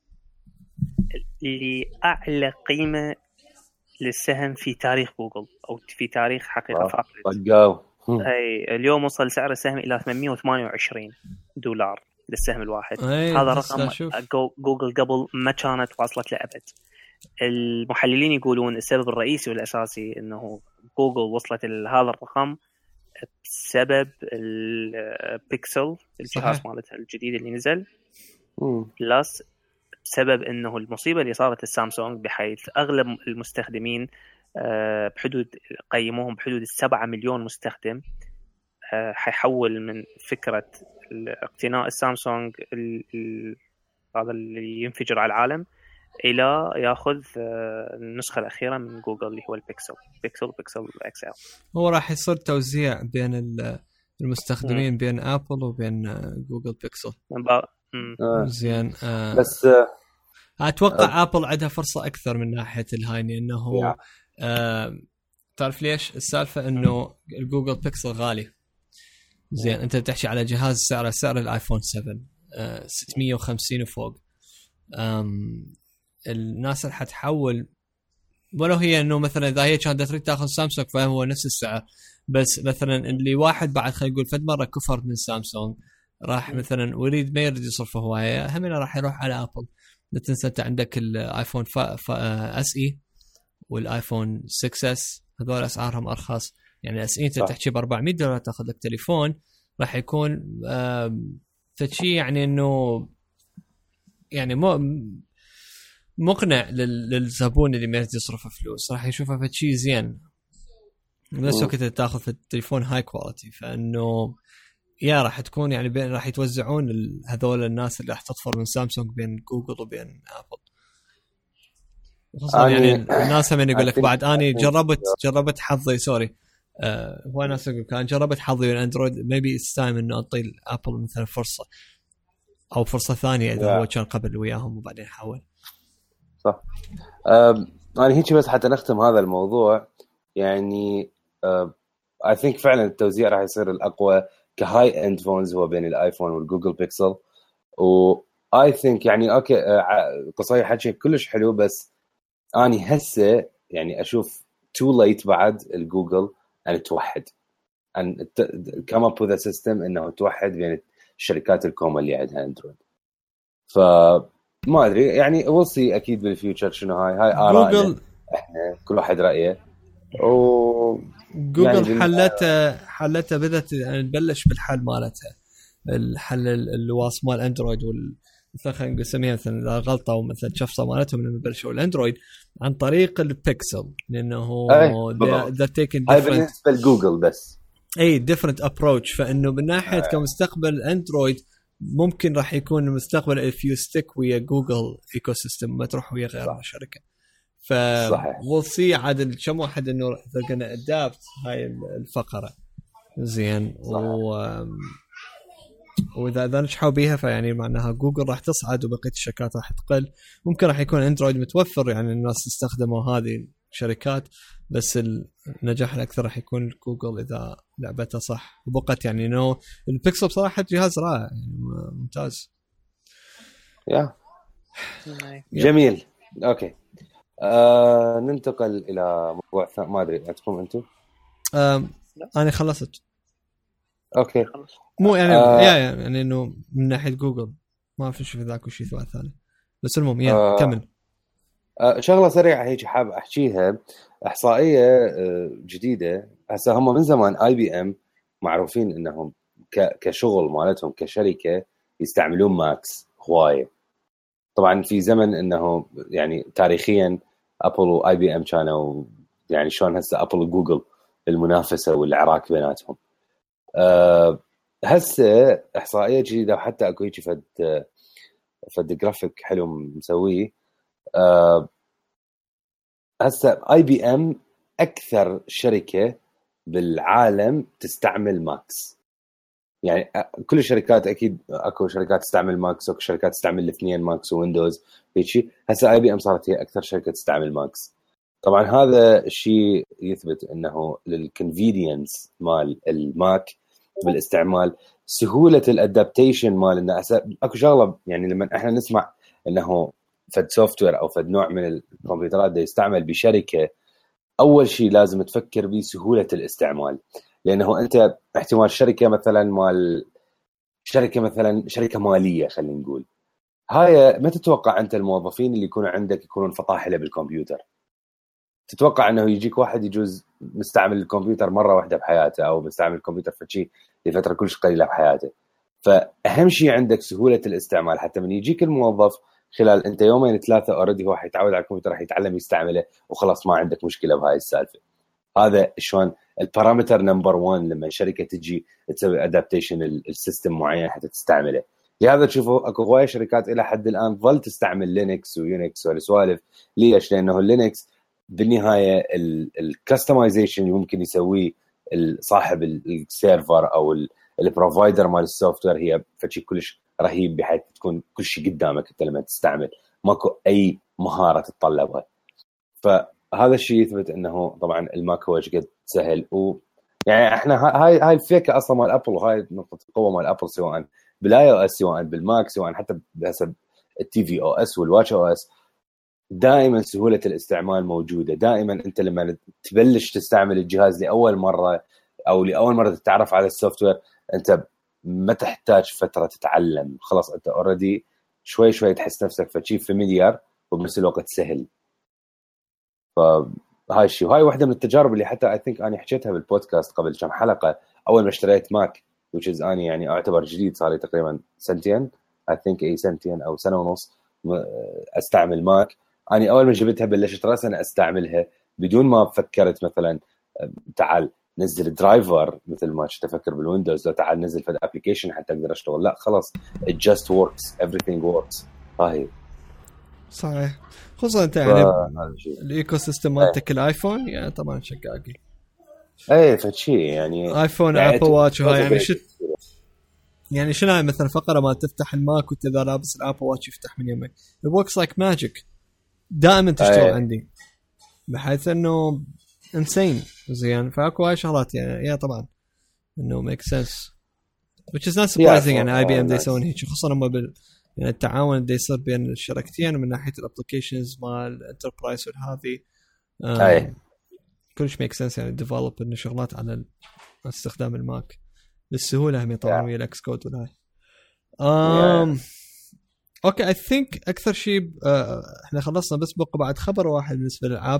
لاعلى قيمه للسهم في تاريخ جوجل او في تاريخ حقيقه فاقد. اي اليوم وصل سعر السهم الى $828 للسهم الواحد. هذا رقم جوجل قبل ما كانت واصلت له ابد. المحللين يقولون السبب الرئيسي والاساسي انه جوجل وصلت لهذا الرقم بسبب البيكسل الجهاز مالتها الجديد اللي نزل، بلس بسبب انه المصيبه اللي صارت السامسونج، بحيث اغلب المستخدمين بحدود قيموهم بحدود 7 مليون مستخدم حيحول من فكره اقتناء السامسونج هذا اللي ينفجر على العالم الى ياخذ النسخه الاخيره من جوجل اللي هو البيكسل اكسل. هو راح يصير توزيع بين المستخدمين بين ابل وبين جوجل بيكسل زين. بس اتوقع ابل عندها فرصه اكثر من ناحيه الهاي، انه تعرف ليش السالفه؟ انه الجوجل بيكسل غالي زين، انت بتحكي على جهاز سعر الايفون 7 650 وفوق. الناس اللي حتحول ولو هي انه مثلا اذا هي كانت تريد تاخذ سامسونج فهو نفس السعر، بس مثلا اللي واحد بعد خلينا نقول فد مره كفر من سامسونج راح مثلا ويريد ما يريد يصرف هوايه، هم راح يروح على ابل. لا تنسى انت عندك الايفون اس اي والايفون 6 اس، هذول اسعارهم ارخص. يعني اس اي انت تحكي $400 تاخذ لك تليفون راح يكون فشي يعني انه يعني مقنع للزبون اللي ما يصرف فلوس، راح يشوفه فشي زين. بس وقت تاخذ في التليفون هاي كواليتي، فانه يا راح تكون يعني راح يتوزعون هذول الناس اللي راح تطفر من سامسونج بين جوجل وبين ابل. خصوصا يعني الناس هم يقول لك بعد اني جربت حظي هو ناس يقول كان جربت حظي بالاندرويد، ميبي استايم انه اعطي ابل مثلا فرصه او فرصه ثانيه اذا هو كان قبل وياهم وبعدين حاول. صح. انا هيك بس حتى نختم هذا الموضوع، يعني I think فعلا التوزيع راح يصير الاقوى كهاي اند فونز هو بين الايفون والجوجل بيكسل. و I think يعني اوكي قصي حكي كلش حلو، بس اني هسه يعني اشوف too late بعد الجوجل ان توحد ان come up with a system انه توحد بين الشركات الكومة اللي عندها اندرويد. فما ادري يعني we'll see اكيد بالفيوتشر شنو هاي آراء احنا كل واحد رايه. جوجل يعني حلتها بدت يعني تبلش بالحل مالتها، الحل الواص مال اندرويد مثلا خلينا نسميها مثلا غلطه او مثلا شفصه مالتهم لما بلشوا الاندرويد عن طريق البيكسل، لانه ذا تيكن هاي بالنسبه لجوجل بس different approach. فانه من ناحيه كمستقبل اندرويد ممكن راح يكون المستقبل if you stick ويا جوجل ايكو سيستم ما تروح ويا غير شركه. ف we'll see عاد كم واحد انه they're gonna adapt هاي الفقره زين. واذا نجحوا بيها فيعني معناها جوجل راح تصعد وبقيه الشركات راح تقل. ممكن راح يكون اندرويد متوفر يعني الناس تستخدموا هذه الشركات، بس النجاح الاكثر راح يكون جوجل اذا لعبتها صح. وبقت يعني انه البيكسل بصراحه جهاز رائع يعني ممتاز. جميل. اوكي ننتقل الى موضوع ما ادري عندكم انتم؟ انا خلصت اوكي خلاص. مو يعني يعني انه من ناحيه جوجل ما في شيء ذاك وشيء ثاني. بس المهم كمل. شغله سريعه هيك حاب احكيها. احصائيه جديده. هسه هم من زمان IBM معروفين انهم كشغل مالتهم كشركه يستعملون ماكس هوايه. طبعا في زمن انه يعني تاريخيا ابل وIBM كانوا يعني شلون هسه ابل وجوجل المنافسه والعراك بيناتهم. هسه احصائيه جديده وحتى اكو هيك فد جرافيك حلو مسويه. هسه IBM اكثر شركه بالعالم تستعمل ماكس. يعني كل الشركات اكيد اكو شركات تستعمل ماكس واكو شركات تستعمل الاثنين ماكس وويندوز هيك. هسه IBM صارت هي اكثر شركه تستعمل ماكس. طبعا هذا الشيء يثبت انه للكونفينينس مال الماك بالاستعمال، سهوله الادابتيشن مال انه اكو شغله يعني لما احنا نسمع انه فد سوفت وير او فد نوع من الكمبيوترات ده يستعمل بشركه، اول شيء لازم تفكر به سهوله الاستعمال. لانه انت احتمال شركه شركه ماليه خلينا نقول، هاي ما تتوقع انت الموظفين اللي يكونوا عندك يكونون فطاحله بالكمبيوتر. تتوقع انه يجيك واحد يجوز مستعمل الكمبيوتر مره واحده بحياته او مستعمل الكمبيوتر فشي لفتره كلش قليله بحياته. فاهم شيء عندك سهوله الاستعمال، حتى من يجيك الموظف خلال انت يومين ثلاثه اوريدي هو حيتعود على الكمبيوتر، راح يتعلم يستعمله وخلاص ما عندك مشكله بهاي السالفه. هذا شلون البارامتر نمبر 1 لما شركه تجي تسوي ادابتيشن السيستم معين حتى تستعمله. لهذا تشوفوا اكو هواي شركات الى حد الان ظل تستعمل لينكس ويونكس والسوالف. ليش؟ لانه اللينكس بالنهايه الكستمايزيشن ممكن يسويه صاحب السيرفر او البروفايدر مال السوفت وير هي فشي كلش رهيب بحيث تكون كل شيء قدامك انت لما تستعمل، ماكو اي مهاره تتطلبها. فهذا الشيء يثبت انه طبعا الماك هو قد سهل. يعني احنا هاي الفكره اصلا مال ابل، وهاي نقطه القوه مال ابل سواء بالاي او اس سواء بالماك سواء حتى بحسب الTV OS والواتش OS. دائما سهوله الاستعمال موجوده. دائما انت لما تبلش تستعمل الجهاز لاول مره او لاول مره تتعرف على السوفت وير، انت ما تحتاج فتره تتعلم، خلاص انت اوريدي شوي شوي تحس نفسك فشي فاميليار وبنفس الوقت سهل. فهاي الشيء، وهاي واحده من التجارب اللي حتى اي ثينك انا حكيتها بالبودكاست قبل كم حلقه. اول ما اشتريت ماك which is اني يعني اعتبر جديد، صار لي تقريبا سنتين اي ثينك سنتين او سنه ونص استعمل ماك. أنا أول ما جبتها بلشت رأسا أستعملها بدون ما فكرت مثلا تعال نزل درايفر مثل ما كنت أفكر بالويندوز، لا تعال نزل في الابليكيشن حتى أقدر أشتغل. لا خلاص it just works everything works. هاي صحيح، خصوصا أنت يعني الإيكو سيستم مالتك الآيفون يعني طبعا شقاقي. إيه فشي يعني آيفون يعني أبل واتش وهاي يعني شنو مثلا فقرة ما تفتح الماك وأنت إذا لابس الأبل واتش يفتح من يمك. it works like magic. دائما تشتغل عندي بحيث انه انسين زين. فاكو هاي شغلات يعني طبعا انه make sense which is not surprising. يعني IBM يسوون هيك خصوصا هم يعني التعاون اللي يصير بين الشركتين من ناحيه الابلكيشنز مال الانتربرايز والهذه كلش make sense. يعني ديفلوب انه شغلات على استخدام الماك للسهوله هم يطورون ويا الاكس كود والهاي. اوكي اي ثينك اكثر شيء احنا خلصنا، بس بقى بعد خبر واحد بالنسبه للالعاب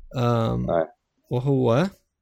وهو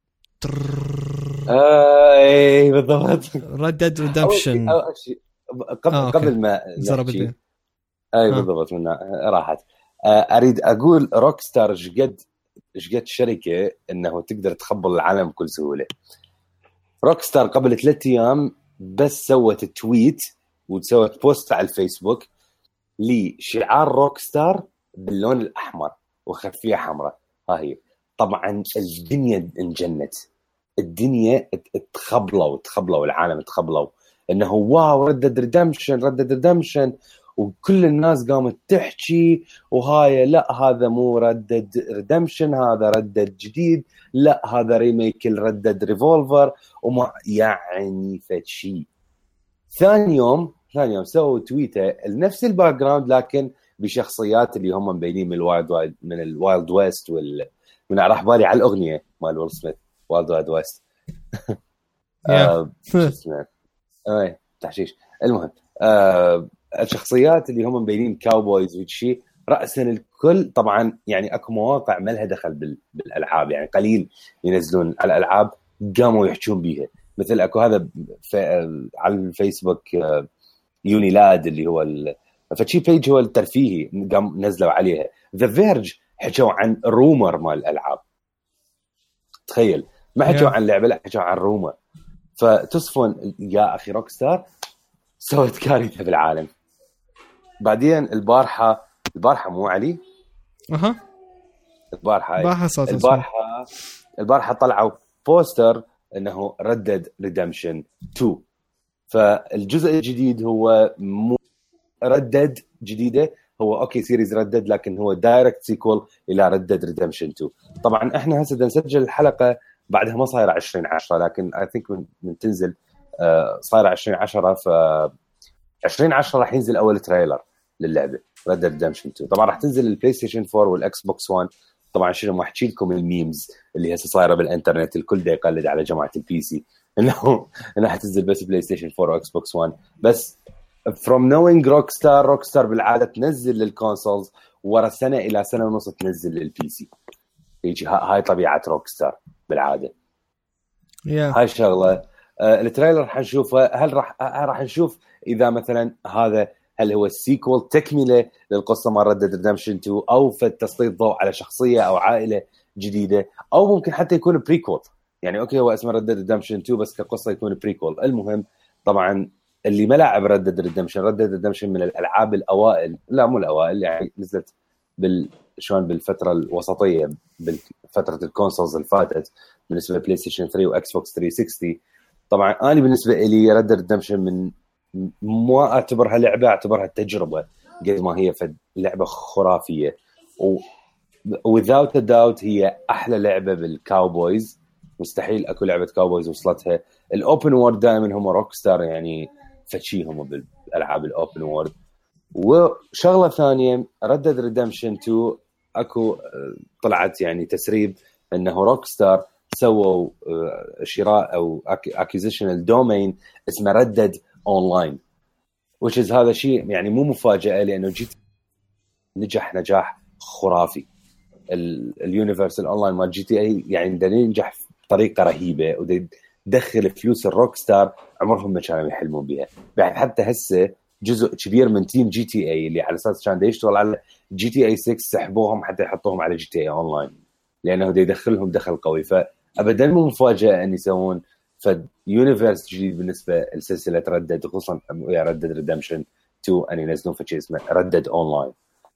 اي بالضبط Red Dead Redemption. قبل ما نحكي اي بالضبط من راحت اريد اقول روكستار شقد شركه انه تقدر تخبل العالم بكل سهوله. روكستار قبل 3 ايام بس سوت تويت وسوت بوست على الفيسبوك لشعار روكستار باللون الأحمر وخلفية حمراء. هاي طبعا الدنيا انجنت، الدنيا تخبلوا العالم تخبلوا انه واو ردد ريدمشن وكل الناس قامت تحكي وهاي لا هذا مو ردد ريدمشن، هذا ردد جديد، لا هذا ريميك الردد ريفولفر وما يعني فشي. ثاني يوم سووا تويتر نفس الباك جراوند لكن بشخصيات اللي هم مبينين من الوايلد ويست من راح بالي على الاغنيه مال ويل سميث وايلد وايلد ويست. شو اسمه تحشيش. المهم الشخصيات اللي هم مبينين كاوبويز وشي رأسا الكل طبعا يعني اكو مواقع ما لها دخل بالالعاب، يعني قليل ينزلون على الالعاب قاموا يحجون بيها، مثل اكو هذا على الفيسبوك يونيلاد اللي هو فشي بيج هو الترفيهي قام نزلوا عليها. ذا فيرج حكوا عن رومر مال الالعاب، تخيل ما حكوا عن لعبه، لا حكوا عن رومر. فتصفون يا اخي روك ستار سوت كارثه بالعالم. بعدين البارحه مو علي البارحه طلعوا بوستر انه ردد ريدمشن 2. فالجزء الجديد هو مو ردد جديده، هو اوكي سيريز ردد، لكن هو دايركت سيكول الى ردد ريدمشن 2. طبعا احنا هسه نسجل الحلقه بعدها ما صايره 20/10، لكن اي ثينك من تنزل صايره 20/10. ف 20/10 راح ينزل اول تريلر للعبه ردد ريدمشن 2. طبعا راح تنزل البلاي ستيشن 4 والاكس بوكس 1. طبعا شنو ما احكي لكم الميمز اللي هسه صايره بالانترنت، الكل دا يقلد على جماعه البي سي انه حتنزل بس بلاي ستيشن 4 واكس بوكس 1 بس. from knowing روكستار بالعاده تنزل للكونسولز ورا سنه الى سنه ونص تنزل للبي سي. يجي هاي طبيعه روكستار بالعاده. هاي شغله. التريلر حنشوفه، هل راح نشوف اذا مثلا هل هو السيكول تكمله للقصه مال ردد ريدمشن 2 او تسليط ضوء على شخصيه او عائله جديده، او ممكن حتى يكون بريكول. يعني اوكي هو اسمه ردد ريدمشن 2 بس كقصه يكون بريكول. المهم طبعا اللي ما لعب ردد ريدمشن من الالعاب الاوائل، لا مو الاوائل، يعني نزلت شلون بالفتره الوسطيه بالفتره الكونسولز اللي فاتت بالنسبه لبلاي ستيشن 3 واكس بوكس 360. طبعا انا بالنسبه لي ردد ريدمشن من ما اعتبرها لعبه، اعتبرها تجربه قد ما هي لعبه خرافيه. without a doubt هي احلى لعبه بالكاوبويز. مستحيل اكو لعبه كاوبويز وصلتها. الاوبن وورد دائما هم روك ستار يعني فتشيهم بالالعاب الاوبن وورد. وشغله ثانيه ردد ريدمشن 2 اكو طلعت يعني تسريب انه روك ستار سووا شراء او اكوزيشن دومين اسمه ردد اونلاين، which is هذا شيء يعني مو مفاجاه لانه نجاح خرافي. اليونيفرس الاونلاين مال جي تي اي يعني دا ينجح بطريقه رهيبه ودخل فلوس الروك ستار عمرهم ما كانوا يحلمون بها. بعد حتى هسه جزء كبير من تيم جي تي اي اللي على اساس كان يشتغل على جي تي اي 6 سحبوهم حتى يحطوهم على جي تي اي اونلاين لانه دا يدخلهم دخل قوي. فابدا مو مفاجاه ان يسوون يونيفرس جديد بالنسبه لسلسله ردد، خصوصا يا ردد ريدمشن 2 ان ينزلون فشيء اسمه ردد اونلاين.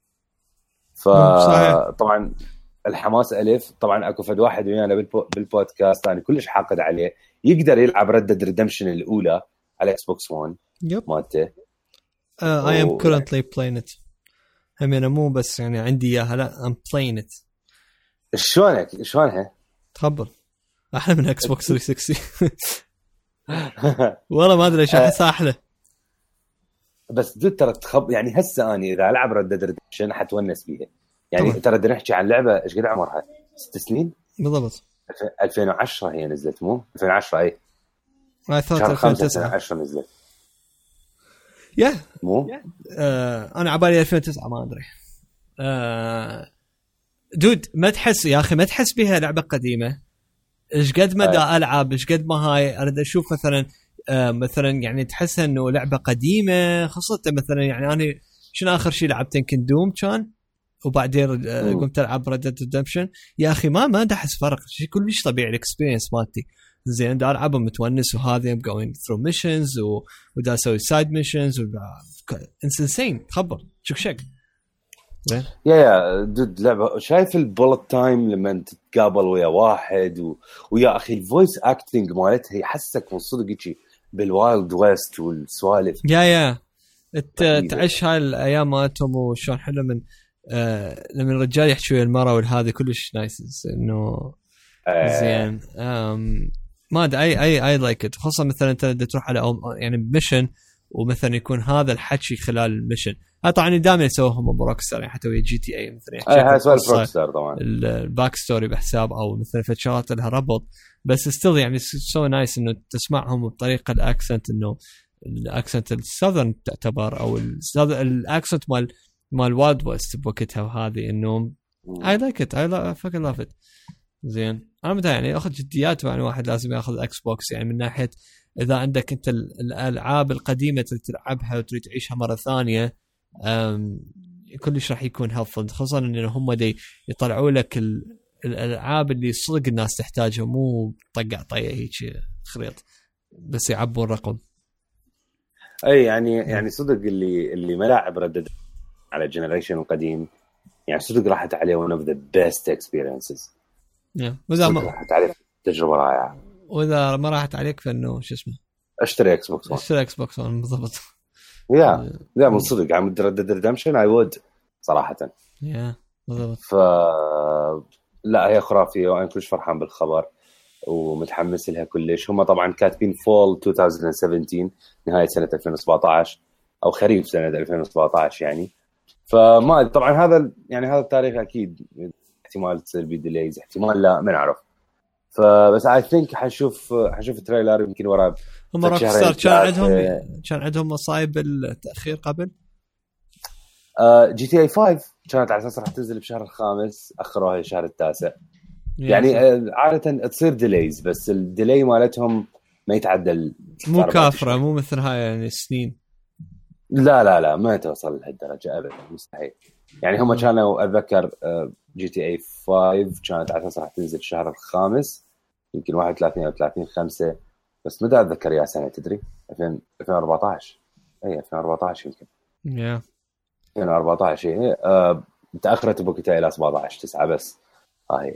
فطبعا الحماس ألف. طبعا اكو فد واحد ويانا بالبودكاست انا كلش حاقد عليه يقدر يلعب ردد ريدمشن الاولى على اكس بوكس 1 مالته. I am currently playing it. انا مو بس يعني عندي اياها، لا I'm playing it. شلونها تخبر احلى من اكس بوكس 360. والله ما ادري ايش احس احلى. بس ترى يعني هسه اني اذا العب ردد ريدمشن حتونس بيها. يعني ترى بدنا نحكي عن لعبه ايش قد عمرها 6 سنين بالضبط. 2010 هي نزلت، مو 2010 اي شهر 5 2010 نزلت. مو انا عبالي 2009 ما ادري. دود ما تحس يا اخي، ما تحس بها لعبه قديمه؟ ايش قد ما دا العب ايش قد ما هاي اريد اشوف مثلا يعني تحس انه لعبه قديمه، خاصه مثلا يعني انا شنو اخر شيء لعبت يمكن دوم كان، وبعدين قمت العب ردد ريدمشن. يا اخي ما دا احس فرق، شيء كلش طبيعي الاكسبيرينس مالتي زين. دا العب متونس وهذا going through missions ودا اسوي سايد missions انسين خبر شك زين. يا دود لعبه شايف البولت تايم لما تتقابل ويا واحد ويا اخي الفويس اكتنج مالتها يحسك من صدق شيء بالوايلد ويست والسوالف. يا تعيش هاي الايام مالتهم وشلون حلو من لما الرجال يحكي ويا المرأة والهذا كلش نايس انه زين. ما ادري اي لايك ات، خصوصا مثلا انت تروح على يعني ميشن ومثلا يكون هذا الحكي خلال المشن. طبعا دائما يسووهم بروكستار يعني حتى ويا جي تي اي مثلا هاي سوالف بروكستار طبعا الباك ستوري بحساب او مثلا فتشات لها ربط، بس ستيل يعني سو نايس انه تسمعهم بطريقه الاكسنت، انه الاكسنت الساذرن تعتبر او الاكسنت مال وايلد ويست بوقتها، وهذه انه I like it I fucking love it. زين انا متى يعني اخذ جديات، يعني واحد لازم ياخذ اكس بوكس يعني من ناحيه اذا عندك انت الالعاب القديمه تلعبها وتريد تعيشها مره ثانيه كلش راح يكون هيلفل، خصوصا ان هم دي يطلعوا لك الالعاب اللي صدق الناس تحتاجها، مو طقع طيه هيك خريط بس يعبون رقم. اي يعني صدق اللي ملاعب ردد على الجنريشن القديم يعني صدق راحت عليه one of the best experiences. واذا ما راحت عليك تجربه رائعه، واذا ما راحت عليك فانه شو اسمه اشتري اكس بوكس 1. اشتري اكس بوكس 1 بالضبط. لا من صدق عم ردد ريدمشن اي وود صراحه. بالضبط. لا هي خرافيه وانا كلش فرحان بالخبر ومتحمس لها كلش. هم طبعا كاتبين فول 2017 نهايه سنه 2017 او خريف سنه 2017 يعني. فما طبعا هذا التاريخ اكيد احتمال تصير بي ديليز احتمال لا ما نعرف. فبس اي ثينك حنشوف تريلر يمكن ورا. هم روكستار كان عندهم مصايب التاخير قبل. جي تي اي 5 كانت على اساس راح تنزل بشهر الخامس، اخروها الشهر التاسع. يعني عاده تصير ديليز بس الديلي مالتهم ما يتعدل، مو كافره مو مثل هاي يعني سنين. لا ما توصل لهالدرجه ابدا مستحيل. يعني هم كانوا اتذكر جي تي اي 5 كانت على اساس راح تنزل الشهر الخامس يمكن 31 او 30/5 بس ما اتذكر يا سنه تدري 2014 اي 2014 يمكن 2014 تاخرت بوقتها الى 17/9 بس هاي.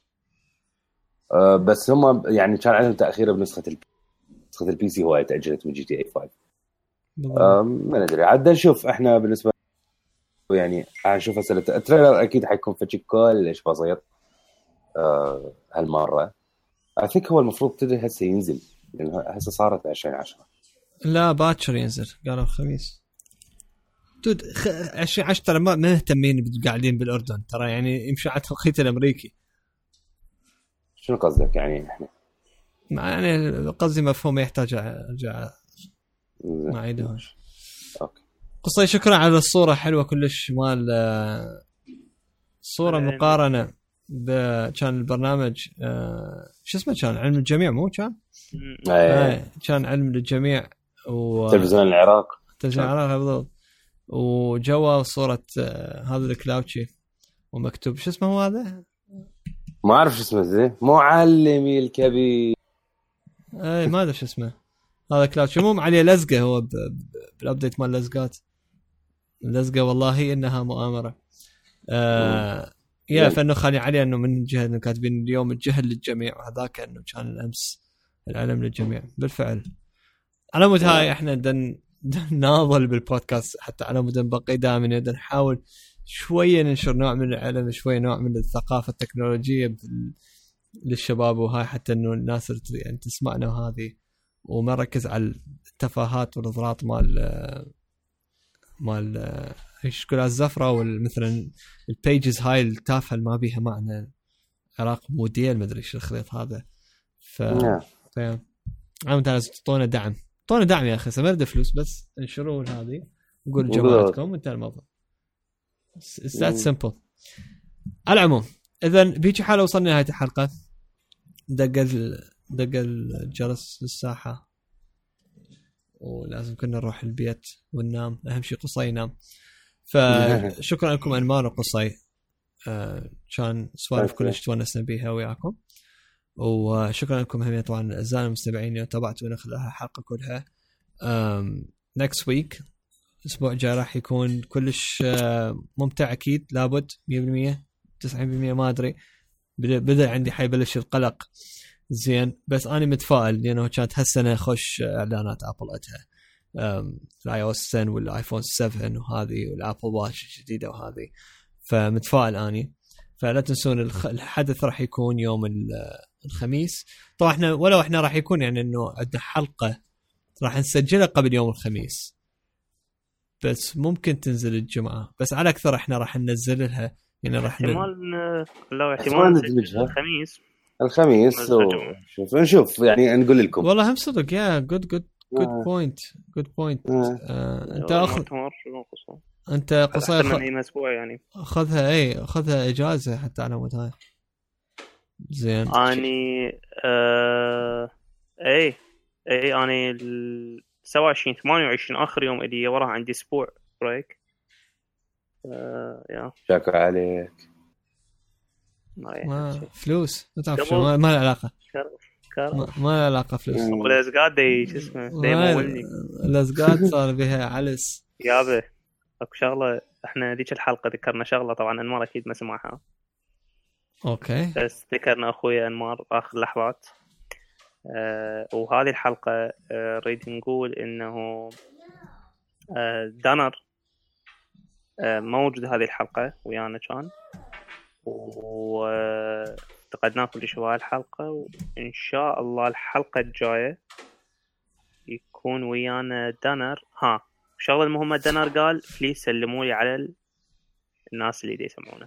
بس هم يعني كان عندهم تاخير بنسخه البي سي هوايه تاجلت من جي تي اي 5. ما ندري عاد نشوف. احنا بالنسبه يعني هنشوف هسه التريلر اكيد حيكون فشي كلش بسيط هالمره. هو المفروض تدري هسه ينزل لانه هسه صارت 2010. لا باكر ينزل قالوا الخميس دود 2010 ترى ما مهتمين قاعدين بالاردن ترى يعني يمشي على التوقيت الامريكي. شنو قصدك يعني احنا يعني قصدي مفهوم يحتاج ارجع ما عيدهاش. اوكي قصي شكرا على الصوره حلوه كلش مال صوره مقارنه كان البرنامج شو اسمه كان علم الجميع مو كان كان علم للجميع تلفزيون العراق بالضبط. وجوا صورة هذا الكلاوتشي ومكتوب شو اسمه هو هذا ما أعرف شو اسمه زي معلمي الكبير ما أدري شو اسمه هذا كلاوتشي مو عليه لزقة هو بالأبديت مال لزقات لزقة والله إنها مؤامرة فإنه خلي عليه إنه من جهة إنه كاتبين اليوم الجهل للجميع وهذاك إنه كان الأمس العلم للجميع. بالفعل على مود هاي إحنا ناضل بالبودكاست حتى على مود بقي دائما نحاول شوية ننشر نوع من العلم شوية نوع من الثقافة التكنولوجية للشباب وهاي حتى إنه الناس يعني تسمعنا وهذه وما ركز على التفاهات والإضرات مال ايش كل الزفرة والمثلا البيجز هاي التافهة اللي ما بيها معنى عراق موديل ما ادري ايش الخريط هذا. عم تعطونا دعم يا اخي سمرد فلوس بس انشروا هذه نقول جماعتكم انت الموضوع it's that simple. على العموم اذا بيجي حاله وصلنا لنهاية الحلقة. دق الجرس للساحة ولازم كنا نروح البيت وننام. اهم شيء قصي ينام. فشكرا لكم انمار وقصي كان سوالف كلش تونسنا بيها وياكم. وشكرا لكم هم طبعا اعزائنا المستمعين اللي تابعتونا خلال الحلقه كلها. next week الاسبوع الجاي راح يكون كلش ممتع اكيد لابد 100% 90% ما ادري بدا عندي حيبلش القلق زين بس انا متفائل لانه كانت هالسنه خوش اعلانات ابل اتها الاي او اس 10 والايفون 7 وهذه والابل واتش الجديده وهذه فمتفائل اني. فلا تنسون الحدث راح يكون يوم الخميس. طبعا احنا ولو احنا راح يكون يعني انه عندنا حلقه راح نسجلها قبل يوم الخميس، بس ممكن تنزل الجمعة، بس على أكثر إحنا راح ننزلها يعني راح احتمال ندمجها الخميس شوف نشوف يعني نقول لكم. والله هم صدق يا جود بوينت انت قصير اسبوع يعني اخذها اجازه حتى على مود هاي زين. اني اني 27 28 اخر يوم الي وراها عندي اسبوع بريك. يا شكرا عليك. ما فلوس ما تعرف ما له علاقه ما له علاقه فلوس. والازقاد شو اسمه يمولني الازقاد صار بها علس يابا. اكو شغله احنا ذيك الحلقه ذكرنا شغله طبعا انمار اكيد ما سمعها. اوكي بس ذكرنا اخويا انمار اخر لحظات. وهذه الحلقه نريد نقول انه دانر موجود هذه الحلقه ويانا كان وتقدنا كل شيء هاي الحلقه، وان شاء الله الحلقه الجايه يكون ويانا دانر. الشغله المهمه دانر قال بليز سلموا لي على الناس اللي يسمعونه.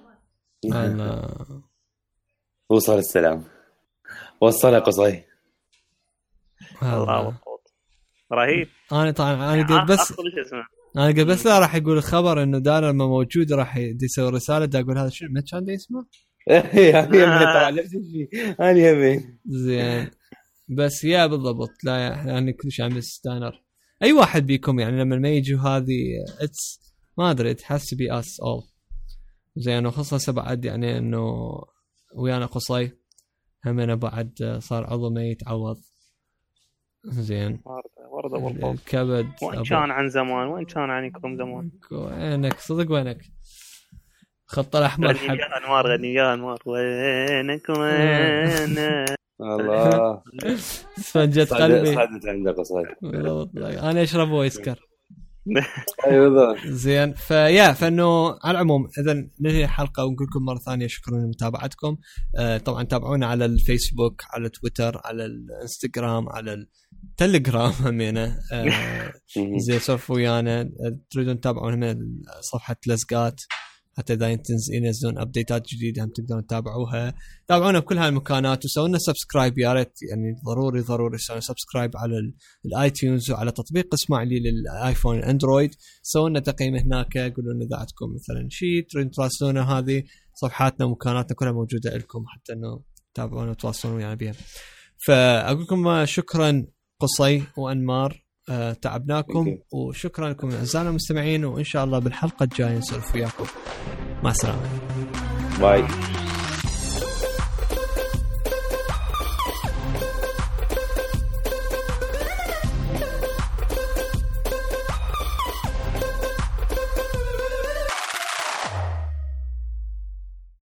وصل السلام وصل قصي. الله وقوت رهيب. انا طبعا انا قلت بس لا راح يقول الخبر انه دانر ما موجود راح يسوي رساله دا اقول هذا شنو ما كان اسمه انا يمين زين. بس يا بالضبط لا يعني كل شيء عم دانر اي واحد بيكم يعني لما ما يجوا هذه ما ادري تحس بي اس اول زين. وخصوصا بعد يعني انه ويانا قصي همنا بعد صار عضو ما يتعوض زين. ورده الكبد وين كان عن زمان وين كان عنكم زمان وينك صدق وينك خط الاحمر حب انوار غني يا انوار وينك الله سفنجت قلبي صادت عندك قصي انا اشرب ويسكر ايوه زين. فانه على العموم اذا ننهي الحلقه ونقول لكم مره ثانيه شكرا لمتابعتكم. طبعا تابعونا على الفيسبوك على تويتر على الانستغرام على التليجرام همينه زي صرفوا ويانا. تريدون تتابعون من صفحه لزقات حتى إذا ينزلون أبديتات جديدة هم تقدرون تتابعوها. تابعونا بكل هاي المكانات وسوونا سبسكرايب يا ريت يعني ضروري سوونا سبسكرايب على الآيتيونز وعلى تطبيق اسماعيلي للآيفون الأندرويد. سوونا تقييم هناك قولوا لنا إذا عندكم مثلا شيء تريدون تراسلونا. هذه صفحاتنا ومكاناتنا كلها موجودة لكم حتى إنه تتابعونا وتواصلون ويانا بها. فأقول لكم شكرا قصي وأنمار تعبناكم وشكرا لكم أعزائنا المستمعين وإن شاء الله بالحلقة الجاية نسولف وياكم. مع السلامة. باي.